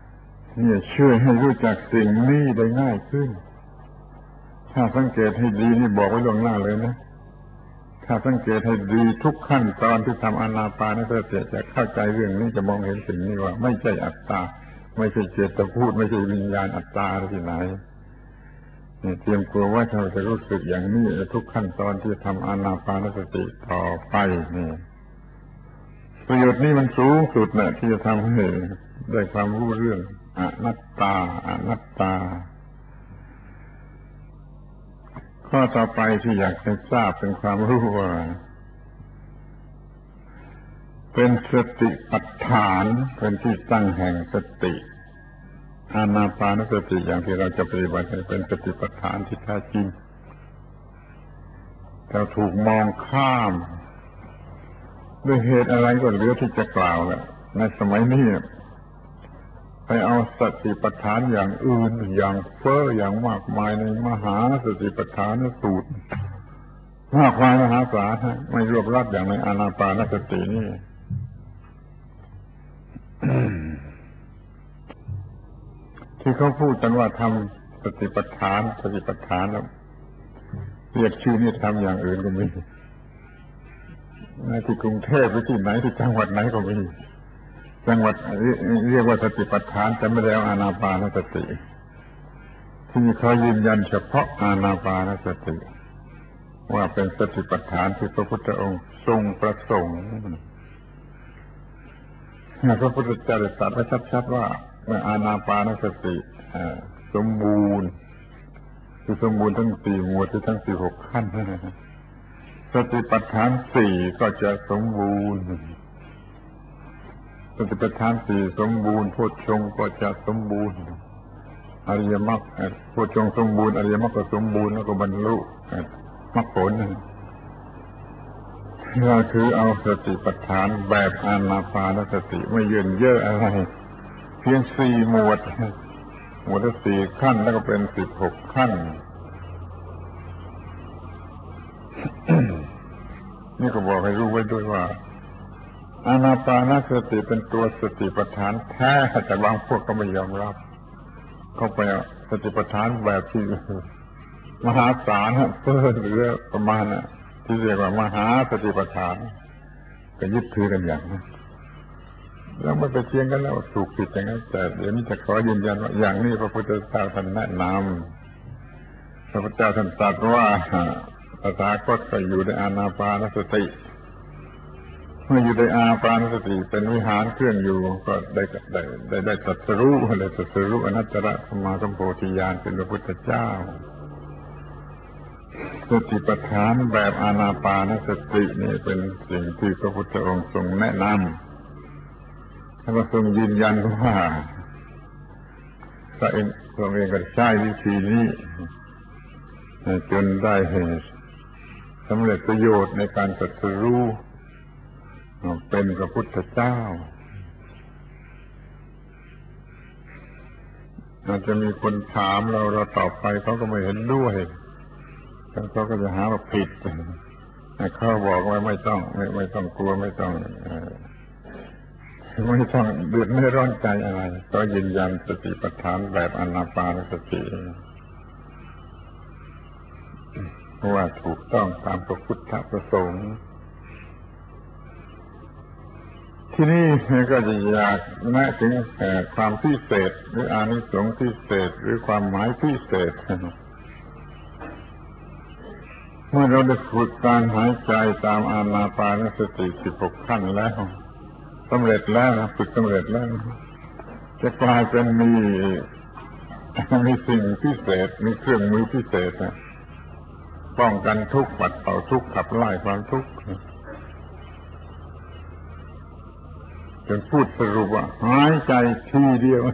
นี่ช่วยให้รู้จักสิ่งนี้ได้ง่ายขึ้นถ้าสังเกตให้ดีนี่บอกไว้ล่วงหน้าเลยนะถ้าสังเกตให้ดีทุกขั้นตอนที่ทำอานาปานสติจะเข้าใจเรื่องนี้จะมองเห็นสิ่งนี้ว่าไม่ใช่อัตตาไม่ใช่เจตพูดไม่ใช่วิญญาณอัตตาที่ไหนนี่เตรียมตัวว่าเราจะรู้สึกอย่างนี้ทุกขั้นตอนที่ทำอานาปานสติต่อไปนี่ประโยชน์นี้มันสูงสุดนะที่จะทำให้ได้ความรู้เรื่องอนัตตาอนัตตาข้อต่อไปที่อยากให้ทราบเป็นความรู้ว่าเป็นสติปัฏฐานเป็นที่ตั้งแห่งสติอานาปานสติอย่างที่เราจะปฏิบัติเป็นสติปัฏฐานที่แท้จริงแต่ถูกมองข้ามด้วยเหตุอะไรก็เหลือที่จะกล่าวแล้วในสมัยนี้ไปเอาสติปัฏฐานอย่างอื่นอย่างเฟ้ออย่างมากมายในมหาสติปัฏฐานสูตรมากมายมหาศาลไม่รวบรัดอย่างในอานาปานสตินี่ ที่เขาพูดกันว่าทำสติปัฏฐานสติปัฏฐานแล้วเรียกชื่อนี่ทำอย่างอื่นก็มีในที่กรุงเทพหรือที่ไหนที่จังหวัดไหนก็มีจังหวัดเรียกว่าสติปัฏฐานแต่ไม่ได้เอาอานาปานสติที่เขายืนยันเฉพาะอานาปานสติว่าเป็นสติปัฏฐานที่พระพุทธองค์ทรงประสงค์พระพุทธเจ้าได้ตรัสไว้ชัดๆว่าเมื่ออานาปานสติสมบูรณ์คือสมบูรณ์ทั้งสี่หมวดทั้งสี่หกขั้นสติปัฏฐานสี่ก็จะสมบูรณ์สติปัฏฐานสี่สมบูรณ์โพชฌงค์ก็จะสมบูรณ์อริยมรรคโพชฌงค์สมบูรณ์อริยมรรคก็สมบูรณ์แล้วก็บรรลุมรรคผลเราคือเอาสติปัฏฐานแบบอานาปานสติไม่เยินเยอะอะไรเพียงสี่หมวดหมวดละสี่ขั้นแล้วก็เป็นสิบหกขั้น นี่ก็บอกให้รู้ไว้ด้วยว่าอานาปานสติเป็นตัวสติปัฏฐานแท้แต่บางพวกก็ไม่ยอมรับเข้าไปสติปัฏฐานแบบที่มหาศาลเพิ่มหรือประมาณน่ะที่เรียกว่ามหาสติปัฏฐานก็ยึดถือกันอย่างนั้นแล้วไม่ไปเทียงกันแล้วถูกผิดอย่างนั้นแต่เดี๋ยวนี้จะขอยืนยันว่าอย่างนี้พระพุทธเจ้าท่านแนะนำพระพุทธเจ้าท่านตรัสว่าตถาคตก็อยู่ในอานาปานสติเมื่ออยู่ในอานาปานสติเป็นวิหารเครื่องอยู่ก็ได้ได้ได้ได้ตรัสรู้ได้ตรัสรู้อนัตตรสัมมาสัมโพธิญาณเป็นพระพุทธเจ้าสติปัฏฐานแบบอานาปานสตินี่เป็นสิ่งที่พระพุทธองค์ทรงแนะนำแล้วก็ทรงยืนยันว่าพระองค์ทรงเองก็ใช้วิธีนี้จนได้สำเร็จประโยชน์ในการตรัสรู้เป็นพระพุทธเจ้าอาจจะมีคนถามเราเราตอบไปเขาก็ไม่เห็นด้วยเขาก็จะหาว่าผิดเขาบอกว่าไม่ต้องไม่ไม่ต้องกลัวไม่ต้องไม่ต้องเดือดไม่ร้อนใจอะไรก็ยืนยันสติปัฏฐานแบบอานาปานสติว่าถูกต้องตามพระพุทธประสงค์ที่นี่ก็จะอยากแนะถึงความพิเศษหรืออานิสงส์พิเศษหรือความหมายพิเศษเมื่อเราได้ฝึกการหายใจตามอานาปานสติสิบหกขั้นแล้วสำเร็จแล้วนะฝึกสำเร็จแล้วจะกลายเป็นมีมีสิ่งพิเศษมีเครื่องมือพิเศษนะป้องกันทุกข์ปัดเป่าทุกข์ขับไล่ความทุกข์จนพูดสรุปว่าหายใจทีเดียว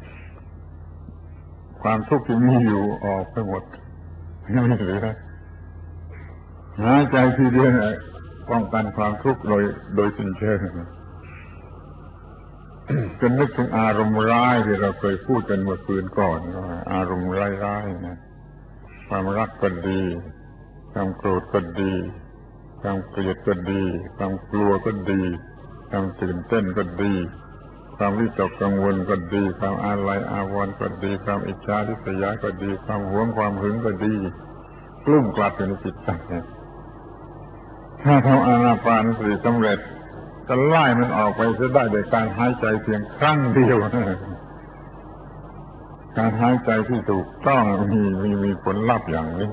ความทุกข์ที่มีอยู่ออกไปหมดไม่เหลือหายใจทีเดียวป้องกันความทุกข์โดยโดยสิ้นเชิงจนนึกถึงอารมณ์ร้ายที่เราเคยพูดกันเมื่อคืนก่อนว่าอารมณ์ร้ายๆนะความรักก็ดีความโกรธก็ดีความเกลียดก็ดีความกลัวก็ดีความตื่นเต้นก็ดีความวิตกกังวลก็ดีความอาลัยอาวรณ์ก็ดีความอิจฉาริษยาก็ดีความหวงความหึงก็ดีกลุ่มกลัดอยู่ในจิตใจถ้าทำอานาปานสติสำเร็จจะไล่มันออกไปจะได้โดยการหายใจเพียงครั้งเดียวการหายใจที่ถูกต้องมีมีมีผลลัพธ์อย่างนี้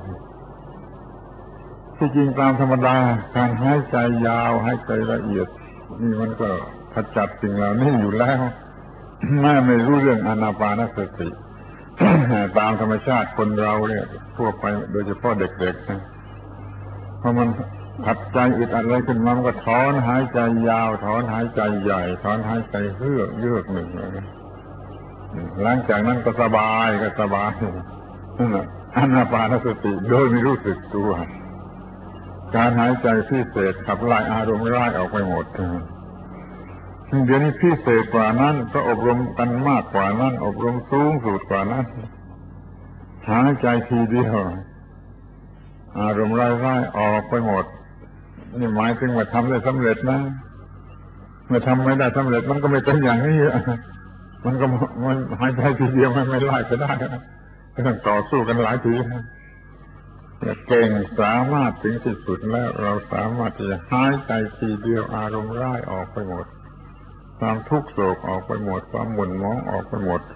ที่จริงตามธรรมดาการหายใจยาวหายใจละเอียดนี่มันก็ขจัดสิ่งเหล่านี้อยู่แล้วแม้ไม่รู้เรื่องอานาปานสติตามธรรมชาติคนเราเนี่ยทั่วไปโดยเฉพาะเด็กๆนะพอมันขัดใจอึดอัดอะไรขึ้นมามันก็ถอนหายใจยาวถอนหายใจใหญ่ถอนหายใจเฮือกเยือกหนึ่งนะหลังจากนั้นก็สบายก็สบายนั่นแหละอานาปานสติโดยไม่รู้สึกตัวการหายใจพิเศษขับไล่อารมณ์ร้ายออกไปหมดเดี๋ยวนี้พิเศษกว่านั้นก็อบรมกันมากกว่านั้นอบรมสูงสุดกว่านั้นหายใจทีเดียวอารมณ์ร้ายๆออกไปหมดนี่หมายถึงว่าทำได้สำเร็จนะเมื่อทำไม่ได้สำเร็จมันก็ไม่เป็นอย่างนี้มันก็มันหายใจทีเดียวมันไม่ไล่ไปได้ต้องต่อสู้กันหลายทีเก่งสามารถถึงที่สุดแล้วเราสามารถที่จะหายใจทีเดียวอารมณ์ร้ายออกไปหมดความทุกข์โศกออกไปหมดความหม่นหมองออกไปหมด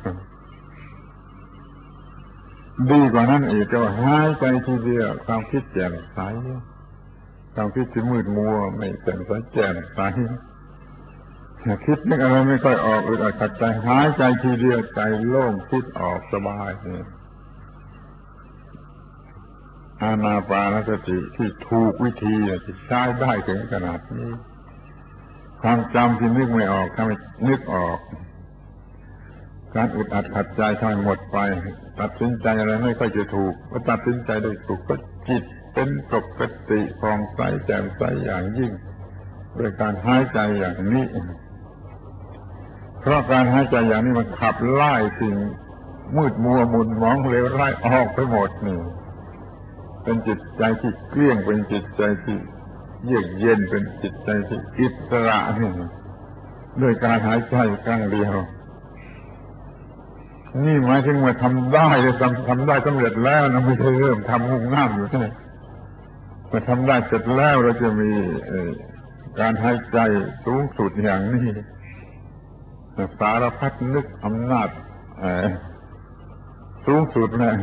ดีกว่านั้นอีกก็หายใจทีเดียวความคิดแจ่มใสความคิดที่มืดมัวไม่แจ่มใสแจ่มใสคิดนึกอะไรไม่ค่อยออกอึดอัดขัดใจหายใจทีเดียวใจโล่งคิดออกสบายนี่อานาปานสติที่ถูกวิธีที่ใช้ได้ถึงขนาดนี้ความจำที่นึกไม่ออกทำให้นึกออกการอึดอัดขัดใจทำให้หมดไปตัดสินใจอะไรไม่ค่อยจะถูกก็ตัดสินใจได้ถูกก็จิตเป็นปกติผ่องใสแจ่มใสอย่างยิ่งด้วยการหายใจอย่างนี้เพราะการหายใจอย่างนี้มันขับไล่สิ่งมืดมัวหมุนมองเลวร้ายออกไปหมดนี่เป็นจิตใจที่เกลี้ยงเป็นจิตใจที่เยือกเย็นเป็นจิตใจที่อิสระนี่ด้วยการหายใจครั้งเดียวนี่หมายถึงว่าทำได้เลยทำทำได้สำเร็จแล้วนะไม่ใช่เริ่มทำงุ่มง่ามอยู่ใช่ไหมเมื่อทำได้เสร็จแล้วเราจะมีการหายใจสูงสุดอย่างนี้สารพัดนึกอำนาจสูงสุดเลย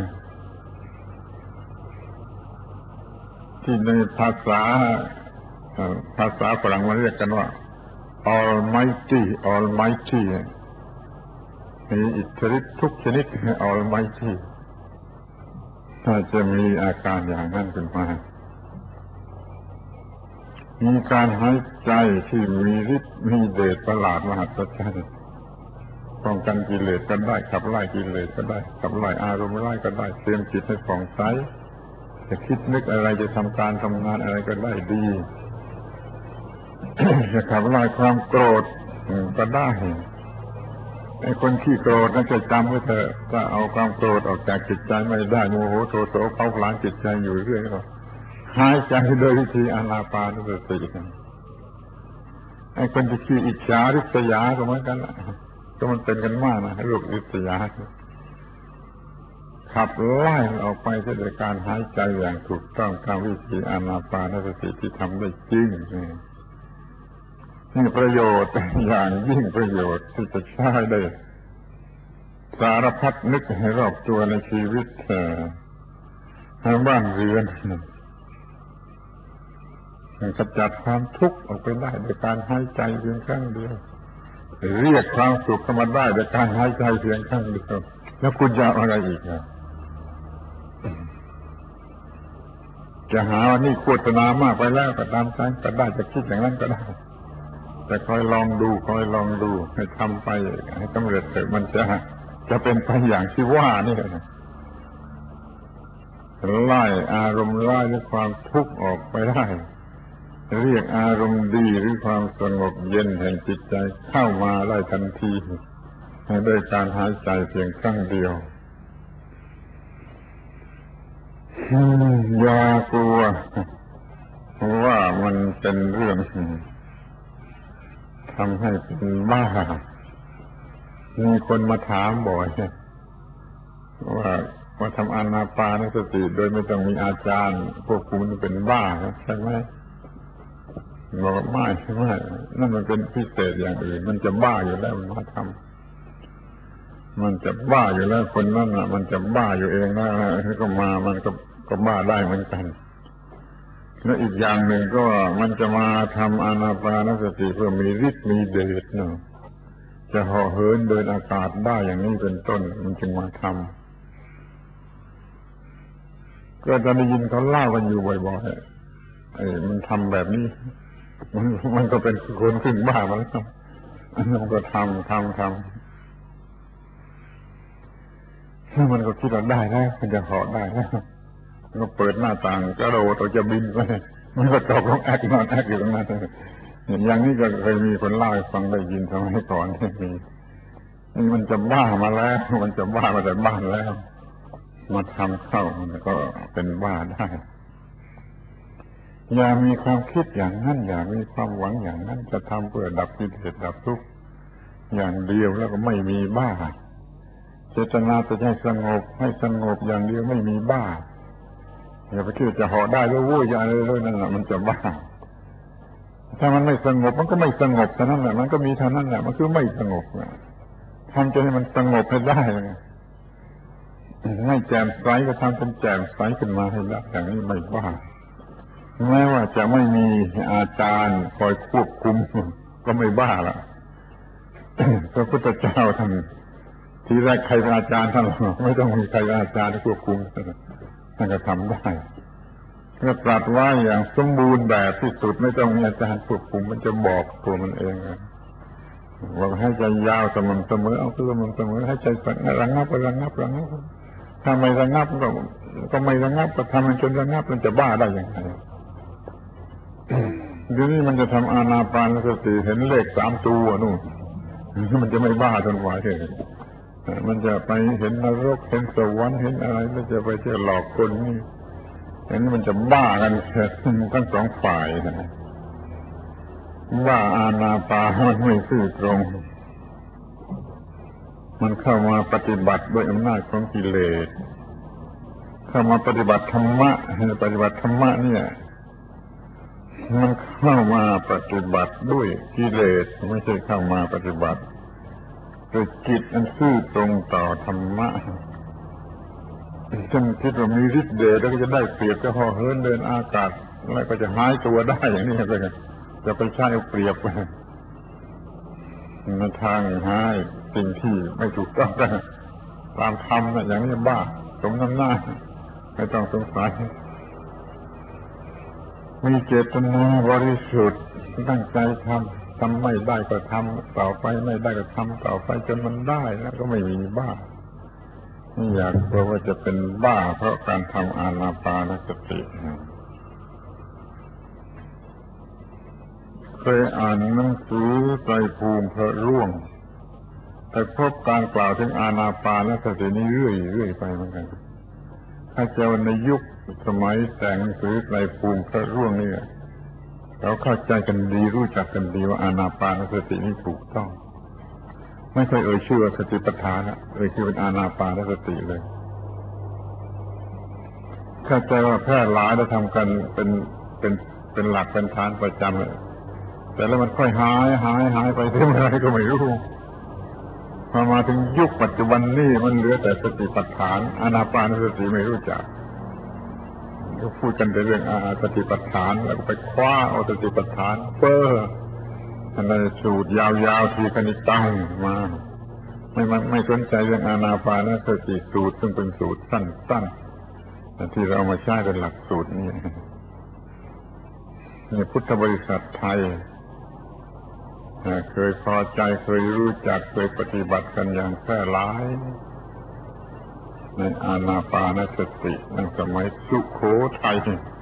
ที่ในภาษาภาษาฝรั่งมันเรียกกันว่า Almighty Almighty มีอิทธิฤทธิ์ทุกชนิด Almighty ถ้าจะมีอาการอย่างนั้นขึ้นมามีการหายใจที่มีฤทธิ์มีเดชประหลาดมหัศจรรย์ป้องกันกิเลสก็ได้ขับไล่กิเลสก็ได้ขับไล่อารมณ์ร้ายก็ได้เตรียมจิตให้ผ่องใสจะคิดนึกอะไรจะทำการทำงานอะไรก็ได้ดีจะขับไล่ความโกรธก็ได้ไอ้คนขี้โกรธนั่นจะจำไว้เถอะถ้าเอาความโกรธออกจากจิตใจไม่ได้โมโหโทโสเผาผลาญจิตใจอยู่เรื่อยก็หายใจโดยวิธีอานาปานสติไอ้คนที่ขี้อิจฉาริษยาก็เหมือนกันละก็มันเป็นกันมากนะโรคริษยาขับไล่ออกไปด้วยการหายใจอย่างถูกต้องตามวิธีอานาปานสติที่ทำได้จริงนี่ประโยชน์อย่างยิ่งประโยชน์ที่จะใช้ได้สารพัดนึกให้รอบตัวในชีวิตทางบ้านเรือนขจัดความทุกข์ออกไปได้ด้วยการหายใจเพียงครั้งเดียวเรียกความสุขเข้ามาได้ด้วยการหายใจเพียงครั้งเดียวแล้วคุณจะอะไรอีกนะจะหาว่านี่โฆษณามากไปแล้วก็ตามใจก็ได้จะคิดอย่างนั้นก็ได้แต่คอยลองดูคอยลองดูให้ทำไปให้สำเร็จเถอะมันจะจะเป็นไปอย่างที่ว่านี่นะไล่อารมณ์ร้ายหรือความทุกข์ออกไปได้เรียกอารมณ์ดีหรือความสงบเย็นแห่งจิตใจเข้ามาได้ทันทีด้วยการหายใจเพียงครั้งเดียวอย่ากลัวว่ามันเป็นเรื่องทำให้เป็นบ้ามีคนมาถามบ่อยว่าว่าทำอานาปานสติโดยไม่ต้องมีอาจารย์พวกคุณเป็นบ้าใช่ไหมบอกว่าไม่ไม่นั่นมันเป็นพิเศษอย่างอื่นมันจะบ้าอยู่แล้วมันมาทำมันจะบ้าอยู่แล้วคนนั้นน่ะมันจะบ้าอยู่เองนะก็มามันก็ก็บ้าได้เหมือนกันแล้วอีกอย่างหนึ่งก็มันจะมาทำอานาปานสติเพื่อมีฤทธิ์มีเดชเนาะจะเหาะเหินเดินอากาศได้อย่างนี้เป็นต้นมันจึงมาทำก็จะได้ยินเขาเล่ากันอยู่บ่อยๆไอ้มันทำแบบนี้มันมันก็เป็นคนขึ้นบ้ามันมันก็ทำทำทำมันก็คิดว่าได้แล้วมันจะเหาะได้แล้วก็เปิดหน้าต่างกระโดดจะบินไปมันก็ตกลงแอกนอนแอกอยู่ตรงนั้นอย่างนี้ก็เคยมีคนเล่าให้ฟังได้ยินสมัยก่อนที่มีนี่มันจะบ้ามาแล้วมันจะบ้ามาแต่บ้านแล้วมาทำเข้ามันก็เป็นบ้าได้อย่ามีความคิดอย่างนั้นอย่ามีความหวังอย่างนั้นจะทำเพื่อดับกิเลสดับทุกข์อย่างเดียวแล้วก็ไม่มีบ้าเจตนาจะให้สงบให้สงบอย่างเดียวไม่มีบ้าอย่าไปคิดจะห่อได้แล้วโว้ยอะไรเลยนั่นแหละมันจะบ้าถ้ามันไม่สงบมันก็ไม่สงบเท่านั้นแหละมันก็มีเท่านั้นแหละมันคือไม่สงบทำจนให้มันสงบให้ได้ให้แจ่มใสก็ทำเป็นแจ่มใสขึ้นมาให้ได้อย่างนี้ไม่บ้าแม้ว่าจะไม่มีอาจารย์คอยควบคุมก็ไม่บ้าละพระพุทธเจ้าท่านทีแรกใครเป็นอาจารย์ท่านไม่ต้องมีใครเป็นอาจารย์ควบคุมท่านก็ทำได้ก็ตรัสว่าอย่างสมบูรณ์แบบที่สุดไม่ต้องมีอาจารย์ควบคุมมันจะบอกตัวมันเองว่าให้ใจยาวสม่ำเสมอเอาคือสม่ำเสมอให้ใจระงับไประงับระงับถ้าไม่ระงับก็ก็ไม่ระงับก็ทำมันจนระงับมันจะบ้าได้ยังไงเดี๋ยวนี้มันจะทำอานาปานสติเห็นเลขสามตัวนู่นมันจะไม่บ้าจนไหวเลยมันจะไปเห็นนรกเห็นสวรรค์เห็นอะไรแล้วจะไปเที่ยวหลอกคนนี่เห็นมันจะบ้ากันทั้งสองฝ่ายนะบ้าอานาปานมันไม่ซื่อตรงมันเข้ามาปฏิบัติด้วยอำนาจของกิเลสเข้ามาปฏิบัติธรรมะปฏิบัติธรรมะเนี่ยมันเข้ามาปฏิบัติด้วยกิเลสไม่ใช่เข้ามาปฏิบัติด้วยจิตอันซื่อตรงต่อธรรมะฉันคิดว่ามีฤทธิ์เดชแล้วก็จะได้เปรียบจะห่อเหินเดินอากาศแล้วก็จะหายตัวได้อย่างนี้เลยจะไปใช้เอาเปรียบในทางหายสิ่งที่ไม่ถูกต้องกันตามธรรมนะอย่างนี้บ้าสมน้ำหน้าไม่ต้องสงสัยมีเจตนาบริสุทธิ์ตั้งใจทำทำไม่ได้ก็ทำต่อไปไม่ได้ก็ทำต่อไปจนมันได้แล้วก็ไม่มีบ้าไม่อยากกลัวว่าจะเป็นบ้าเพราะการทำอานาปานสติเคยอ่านหนังสือไตรภูมิพระร่วงแต่พบการกล่าวถึงอานาปานสตินี้เรื่อยๆไปเหมือนกันถ้าเจ้าในยุคสมัยแต่งหนังสือไตรภูมิพระร่วงนี่เราเข้าใจกันดีรู้จักกันดีว่าอานาปานสตินี้ถูกต้องไม่เคยเอ่ยชื่อว่าสติปัฏฐานนะเอ่ยชื่อเป็นอานาปานสติเลยเข้าใจว่าแพร่หลายและทำกันเป็นเป็นเป็นหลักเป็นฐานประจำเลยแต่แล้วมันค่อยหายหายหายไปที่เมื่อไรก็ไม่รู้พอมาถึงยุคปัจจุบันนี่มันเหลือแต่สติปัฏฐานอานาปานสติไม่รู้จักก็พูดกันแต่เรื่องอาสติปัฏฐานแล้วก็ไปคว้าเอาสติปัฏฐานเพ้ออะไรสูตรยาวๆทีคณิตังมาไม่ไม่สนใจเรื่องอานาปานสติสูตรซึ่งเป็นสูตรสั้นๆที่เราเอามาใช้เป็นหลักสูตรนี่นี่พุทธบริษัทไทยเคยพอใจเคยรู้จักเคยปฏิบัติกันอย่างแพร่หลายในอานาปานสติในสมัยสุโขทัย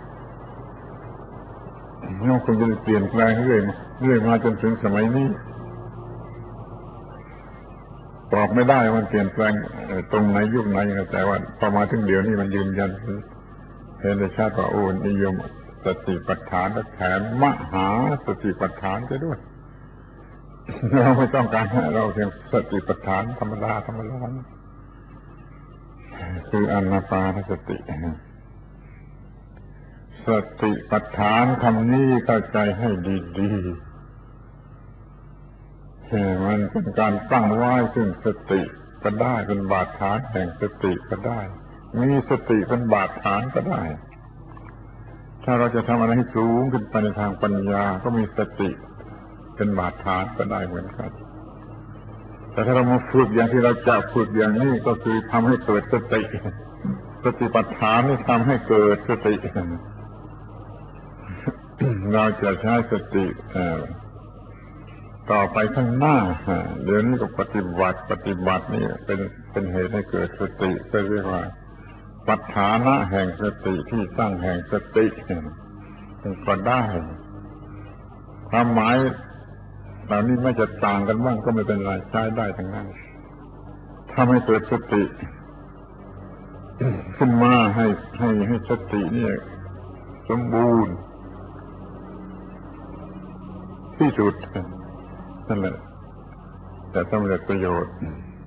นี่คงจะเปลี่ยนแปลงเรื่อยเรื่อยมาจนถึงสมัยนี้ตอบไม่ได้มันเปลี่ยนแปลงตรงไหนยุคไหนแต่ว่าพอมาถึงเดี๋ยวนี้มันยืนยันเห็นได้ชัดว่าโอ้นิยมสติปัฏฐานและแถมมหาสติปัฏฐานไปด้วยเราไม่ต้องการเราเพียงสติปัฏฐานธรรมดาธรรมดาคืออานาปานสติสติปัฏฐานคำนี้เข้าใจให้ดีๆมันเป็นการตั้งไว้ซึ่งสติก็ได้เป็นบาดฐานแห่งสติก็ได้มีสติเป็นบาดฐานก็ได้ถ้าเราจะทำอะไรให้สูงขึ้นไปในทางปัญญาก็มีสติเป็นบาดฐานก็ได้เหมือนกันแต่ถ้าเรามาฝึกอย่างที่เราจะฝึกอย่างนี้ก็คือทำให้เกิดสติสติปัฏฐานนี่ทำให้เกิดสติเราจะใช้สติต่อไปข้างหน้าเดี๋ยวนี้ก็ปฏิบัติปฏิบัตินี่เป็นเป็นเหตุให้เกิดสติก็เรียกว่าปัฏฐานะแห่งสติที่ตั้งแห่งสติก็ได้ความหมายเหล่านี้ไม่จะต่างกันบ้างก็ไม่เป็นไรใช้ได้ทั้งนั้นทำให้เกิดสติขึ้นมาให้ให้ให้สตินี่สมบูรณ์ที่สุดนั่นแหละแต่สำเร็จประโยชน์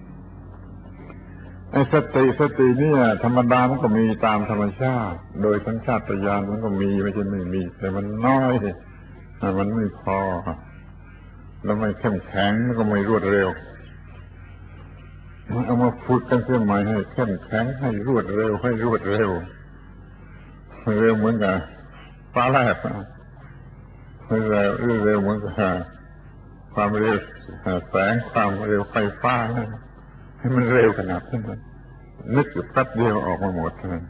ไอ้สติสติเนี่ยธรรมดามันก็มีตามธรรมชาติโดยสัญชาตญาณมันก็มีไม่ใช่ไม่มีแต่มันน้อยมันไม่พอแล้วไม่เข้มแข็งมันก็ไม่รวดเร็วเอามาฝึกกันเสียใหม่ให้เข้มแข็งให้รวดเร็วให้รวดเร็วเร็วเหมือนกับฟ้าแลบเร็วเร็วเหมือนกับความเร็วแสงความเร็วไฟฟ้าให้มันเร็วขนาดนั้นนึกอยู่แป๊บเดียวออกมาหมดเลย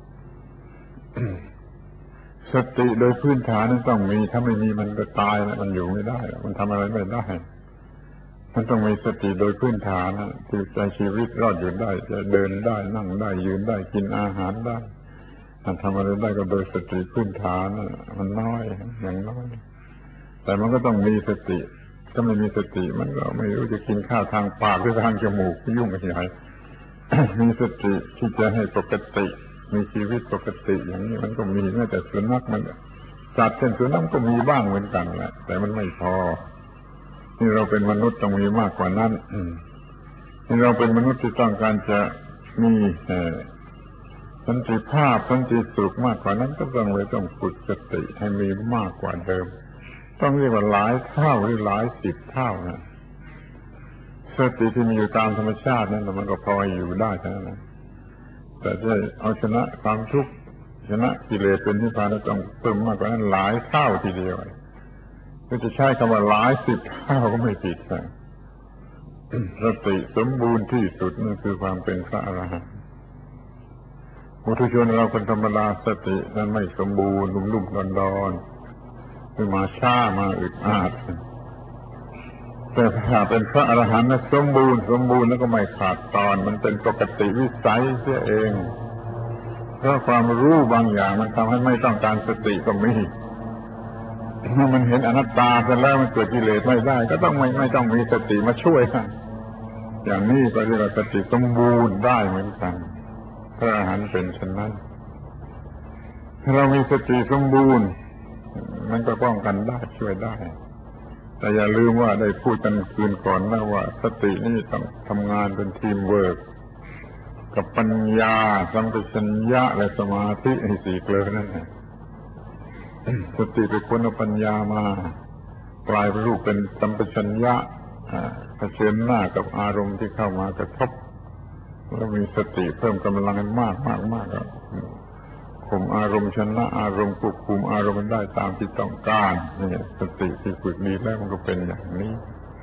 สติโดยพื้นฐานนั้นต้องมีถ้าไม่มีมันก็ตายแล้วมันอยู่ไม่ได้มันทำอะไรไม่ได้มันต้องมีสติโดยพื้นฐานที่จะชีวิตรอดอยู่ได้จะเดินได้นั่งได้ยืนได้กินอาหารได้ทำอะไรได้ก็โดยสติพื้นฐานมันน้อยอย่างน้อยแต่มันก็ต้องมีสติถ้าไม่มีสติมันก็ไม่รู้จะกินข้าวทางปากหรือทางจมูกยุ่งกันใหญ่ มีสติที่จะให้ปกติมีชีวิตปกติอย่างนี้มันก็มีแม้แต่สุนัขมันสัตว์เช่นสุนัขก็มีบ้างเหมือนกันแหละแต่มันไม่พอนี่เราเป็นมนุษย์ต้องมีมากกว่านั้นนี่เราเป็นมนุษย์ที่ต้องการจะมีสันติภาพสันติสุขมากกว่านั้นก็ต้องเลยต้องฝึกสติให้มีมากกว่าเดิมต้องเรียกว่าหลายเท่าหรือหลายสิบเท่านะสติที่มีอยู่ตามธรรมชาตินั้นมันก็พออยู่ได้เท่านั้นแต่จะเอาชนะความทุกข์ชนะกิเลสเป็นนิพพานต้องเพิ่มมากกว่านั้นหลายเท่าทีเดียวก็จะใช้คำว่าหลายสิบเท่าก็ไม่ผิดนะสติสมบูรณ์ที่สุดนั่นคือความเป็นพระอรหันต์ปุถุชนเราเป็นธรรมดาสตินั้นไม่สมบูรณ์ลุ่มๆดอนๆคือมาช้ามาอึดอัดแต่ถ้าเป็นพระอรหันต์นั้นสมบูรณ์สมบูรณ์แล้วก็ไม่ขาดตอนมันเป็นปกติวิสัยเสียเองเพราะความรู้บางอย่างมันทำให้ไม่ต้องการสติก็มีเมื่อมันเห็นอนัตตาเสร็จแล้วมันเกิดกิเลสไม่ได้ก็ต้องไม่ไม่ต้องมีสติมาช่วยอย่างนี้ก็เรียกว่าสติสมบูรณ์ได้เหมือนกันพระอรหันต์เป็นเช่นนั้นถ้าเรามีสติสมบูรณ์มันก็ป้องกันได้ช่วยได้แต่อย่าลืมว่าได้พูดกันคืนก่อนนะว่าสตินี่ต้องทำงานเป็นทีมเวิร์กกับปัญญาสัมปชัญญะและสมาธิให้สี่เกลือนั่นแหละสติเป็นคนเอาปัญญามากลายเป็นรูปเป็นสัมปชัญญะเผชิญหน้ากับอารมณ์ที่เข้ามากระทบแล้วมีสติเพิ่มกำลังให้มากมากมากข่มอารมณ์ชนะอารมณ์ควบคุมอารมณ์ได้ตามที่ต้องการนี่สติที่ฝึกดีแล้วมันก็เป็นอย่างนี้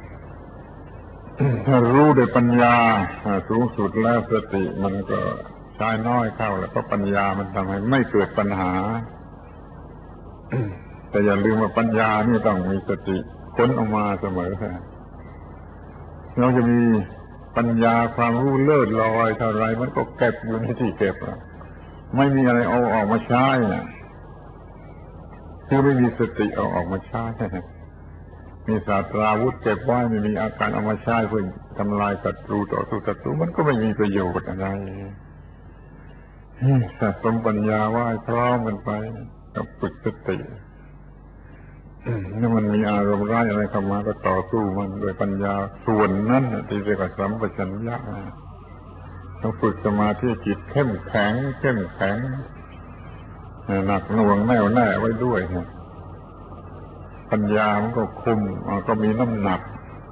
ถ้ารู้ด้วยปัญญาสูงสุดแล้วสติมันก็ใช้น้อยเข้าแล้วเพราะปัญญามันทำให้ไม่เกิดปัญหาแต่อย่าลืมว่าปัญญานี่ต้องมีสติค้นออกมาเสมอเราจะมีปัญญาความรู้เลิศลอยเท่าไรมันก็เก็บอยู่ในที่เก็บไม่มีอะไรเอาออกมาใช้เนี่ยคือไม่มีสติเอาออกมาใช้มีศาสตราวุธเก็บไว้ไม่มีอาการเอามาใช้เพื่อทำลายศัตรูต่อสู้ศัตรูมันก็ไม่มีประโยชน์อะไรสะสมปัญญาไว้พร้อมกันไปกับฝึกสติถ้ามันมีอารมณ์ร้ายอะไรเข้ามาก็ต่อสู้มันด้วยปัญญาส่วนนั้นที่เรียกว่าสัมปชัญญะต้องฝึกสมาธิจิตเข้มแข็งเข้มแข็งหนักหน่วงแน่วแน่ไว้ด้วยปัญญามันก็คุมก็มีน้ำหนัก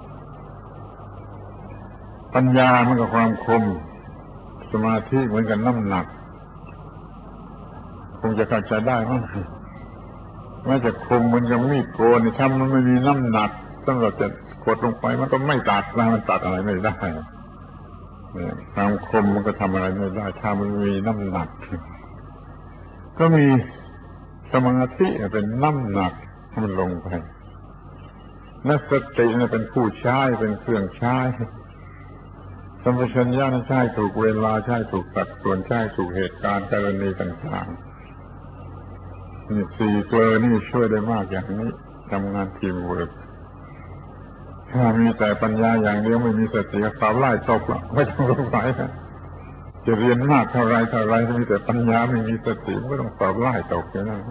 ปัญญามันก็ความคมสมาธิเหมือนกันน้ำหนักคงจะเข้าใจได้มั้งแม้จะคมเหมือนกับมีดโกนถ้ามันไม่มีน้ำหนักสำหรับจะกดลงไปมันก็ไม่ตัดแล้วมันตัดอะไรไม่ได้ความคมมันก็ทำอะไรไม่ได้ถ้ามันมีน้ำหนักก็มีสมาธิเป็นน้ำหนักมันลงไปนักสติเป็นผู้ใช้เป็นเครื่องใช้สัมปชัญญะใช้ถูกเวลาใช้ถูกสัดส่วนใช้ถูกเหตุการณ์กรณีต่างๆนี่สี่ตัวนี่ช่วยได้มากอย่างนี้ทำงานทีมเวิร์คถ้ามีแต่ปัญญาอย่างเดียวไม่มีสติก็สาวไล่ตกหรอกไม่ต้องสงสัยจะเรียนมากเท่าไรเท่าไรถ้ามีแต่ปัญญาไม่มีสติไม่ต้องสาวไล่ตกอย่างนั้น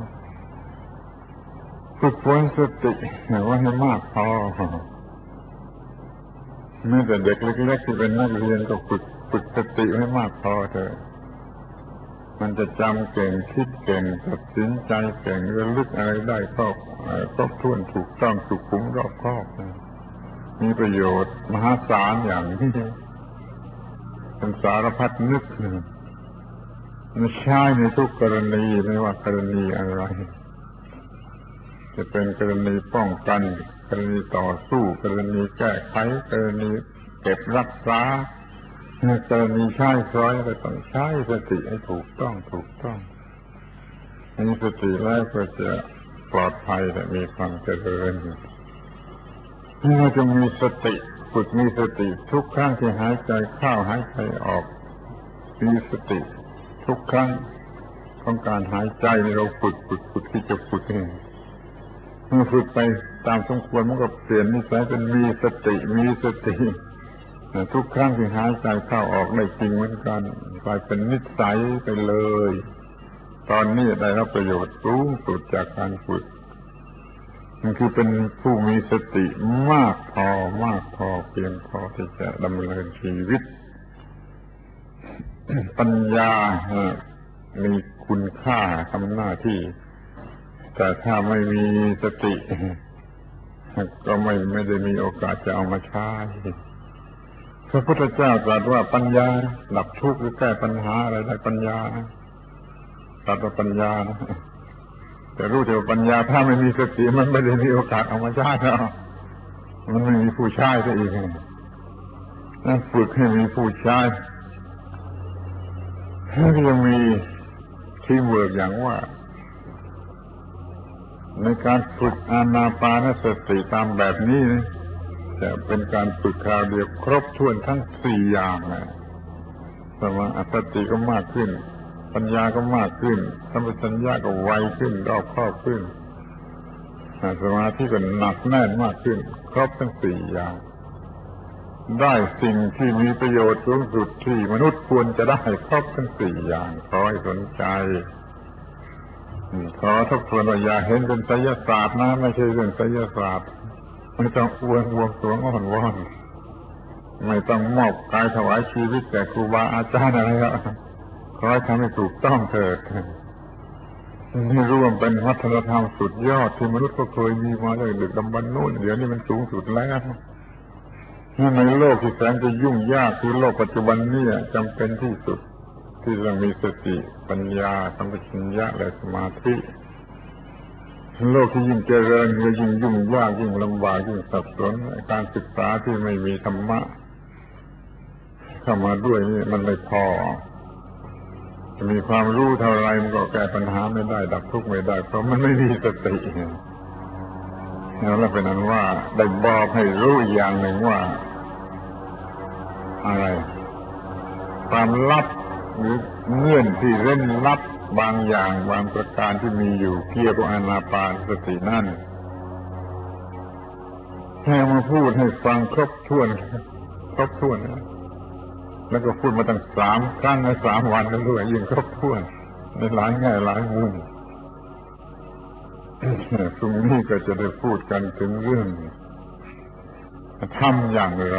ฝึกฝนสติว่าให้มากพอแม้แต่เด็กเล็กๆที่เป็นนักเรียนก็ฝึกฝึกสติให้มากพอเถอะมันจะจำเก่งคิดเก่งตัดสินใจเก่งระลึกอะไรได้ครอบครบถ้วนถูกต้องสุขุมรอบคอบมีประโยชน์มหาศาลอย่างนี้เป็นสารพัดนึกมันใช้ในทุกกรณีไม่ว่ากรณีอะไรจะเป็นกรณีป้องกันกรณีต่อสู้กรณีแก้ไขกรณีเก็บรักษากรณีใช้สอยก็ต้องใช้สติให้ถูกต้องถูกต้องมีสติแล้วก็จะปลอดภัยและมีความเจริญเราจงมีสติฝึกมีสติทุกครั้งที่หายใจเข้าหายใจออกมีสติทุกครั้งของการหายใจเราฝึกฝึกฝึกที่จะฝึกเองเมื่อฝึกไปตามสมควรมันก็เปลี่ยนนิสัยเป็นมีสติมีสติทุกครั้งที่หายใจเข้าออกได้จริงเหมือนกันกลายเป็นนิสัยไปเลยตอนนี้ได้รับประโยชน์สูงสุดจากการฝึกมันคือเป็นผู้มีสติมากพอมากพอเพียงพอที่จะดำเนินชีวิตปัญญามีคุณค่าทำหน้าที่แต่ถ้าไม่มีสติก็ไม่ไม่ได้มีโอกาสจะเอามาใช้พระพุทธเจ้าตรัสว่าปัญญาดับทุกข์หรือแก้ปัญหาอะไรได้ปัญญาตรัสว่าปัญญานะแต่รู้แต่ว่าปัญญาถ้าไม่มีสติมันไม่ได้มีโอกาสเอามาใช้แล้วมันไม่มีผู้ใช้ซะอีกนั่นฝึกให้มีผู้ใช้แล้วยังมีทีมเวิร์กอย่างว่าในการฝึกอานาปานสติตามแบบนี้จะเป็นการฝึกคราวเดียวครบถ้วนทั้งสี่อย่างนะสมาธิสติก็มากขึ้นปัญญาก็มากขึ้นสัมปชัญญะก็ไวขึ้นรอบคอบขึ้นสมาธิก็หนักแน่นมากขึ้นครบทั้งสี่อย่างได้สิ่งที่มีประโยชน์สูงสุดที่มนุษย์ควรจะได้ครบทั้งสี่อย่างขอให้สนใจขอทบทวนว่าอย่าเห็นเป็นไสยศาสตร์นะไม่ใช่เรื่องไสยศาสตร์ไม่ต้องอวดบวงสรวงอ้อนวอนไม่ต้องมอบกายถวายชีวิตแก่ครูบาอาจารย์อะไรก็ขอให้ทำให้ถูกต้องเถิดนี่รวมเป็นวัฒนธรรมสุดยอดที่มนุษย์ก็เคยมีมาเลยดึกดำบรรพ์โน้นเดี๋ยวนี้มันสูงสุดแล้วในโลกที่แสนจะยุ่งยากคือโลกปัจจุบันนี้จำเป็นที่สุดที่จะมีสติปัญญาสัมปชัญญะและสมาธิโลกที่ยิ่งเจริญก็ยิ่งยุ่งยากยิ่งลำบากยิ่งสับสนการศึกษาที่ไม่มีธรรมะเข้ามาด้วยนี่มันไม่พอจะมีความรู้เท่าไรมันก็แก้ปัญหาไม่ได้ดับทุกข์ไม่ได้เพราะมันไม่มีสติแล้วเป็นนั้นว่าได้บอกให้รู้อีกอย่างหนึ่งว่าอะไรความลับหรือเงื่อนที่เร้นลับบางอย่างบางประการที่มีอยู่เกี่ยวกับอานาปานสตินั่นให้มาพูดให้ฟังครบถ้วนครบถ้วนนะแล้วก็พูดมาตั้งสามครั้งในสามวันนั่นด้วยยิ่งครบถ้วนในหลายแง่หลายมุมพรุ่งนี้ก็จะได้พูดกันถึงเรื่องทำอย่างไร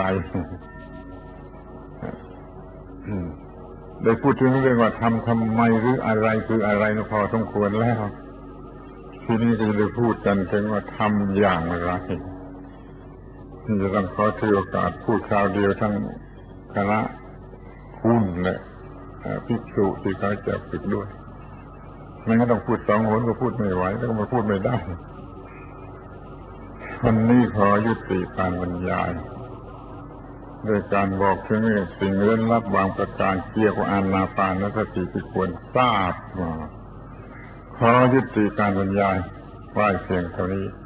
ได้พูดถึงเรื่องว่าทำทำไมหรืออะไรคืออะไรนะพอสมควรแล้วทีนี้ก็จะได้พูดกันถึงว่าทำอย่างไรที่จะต้องขอถือโอกาสพูดคราวเดียวทั้งคณะคุณและภิกษุที่เขาจะฝึกด้วยไม่งั้นต้องพูดสองหนก็พูดไม่ไหวแล้วก็มาพูดไม่ได้วันนี้ขอยุติการบรรยายโดยการบอกถึงสิ่งเร้นลับบางประการเกี่ยวกับอานาปานสติที่ควรทราบขอยุติการบรรยายไว้เพียงเท่านี้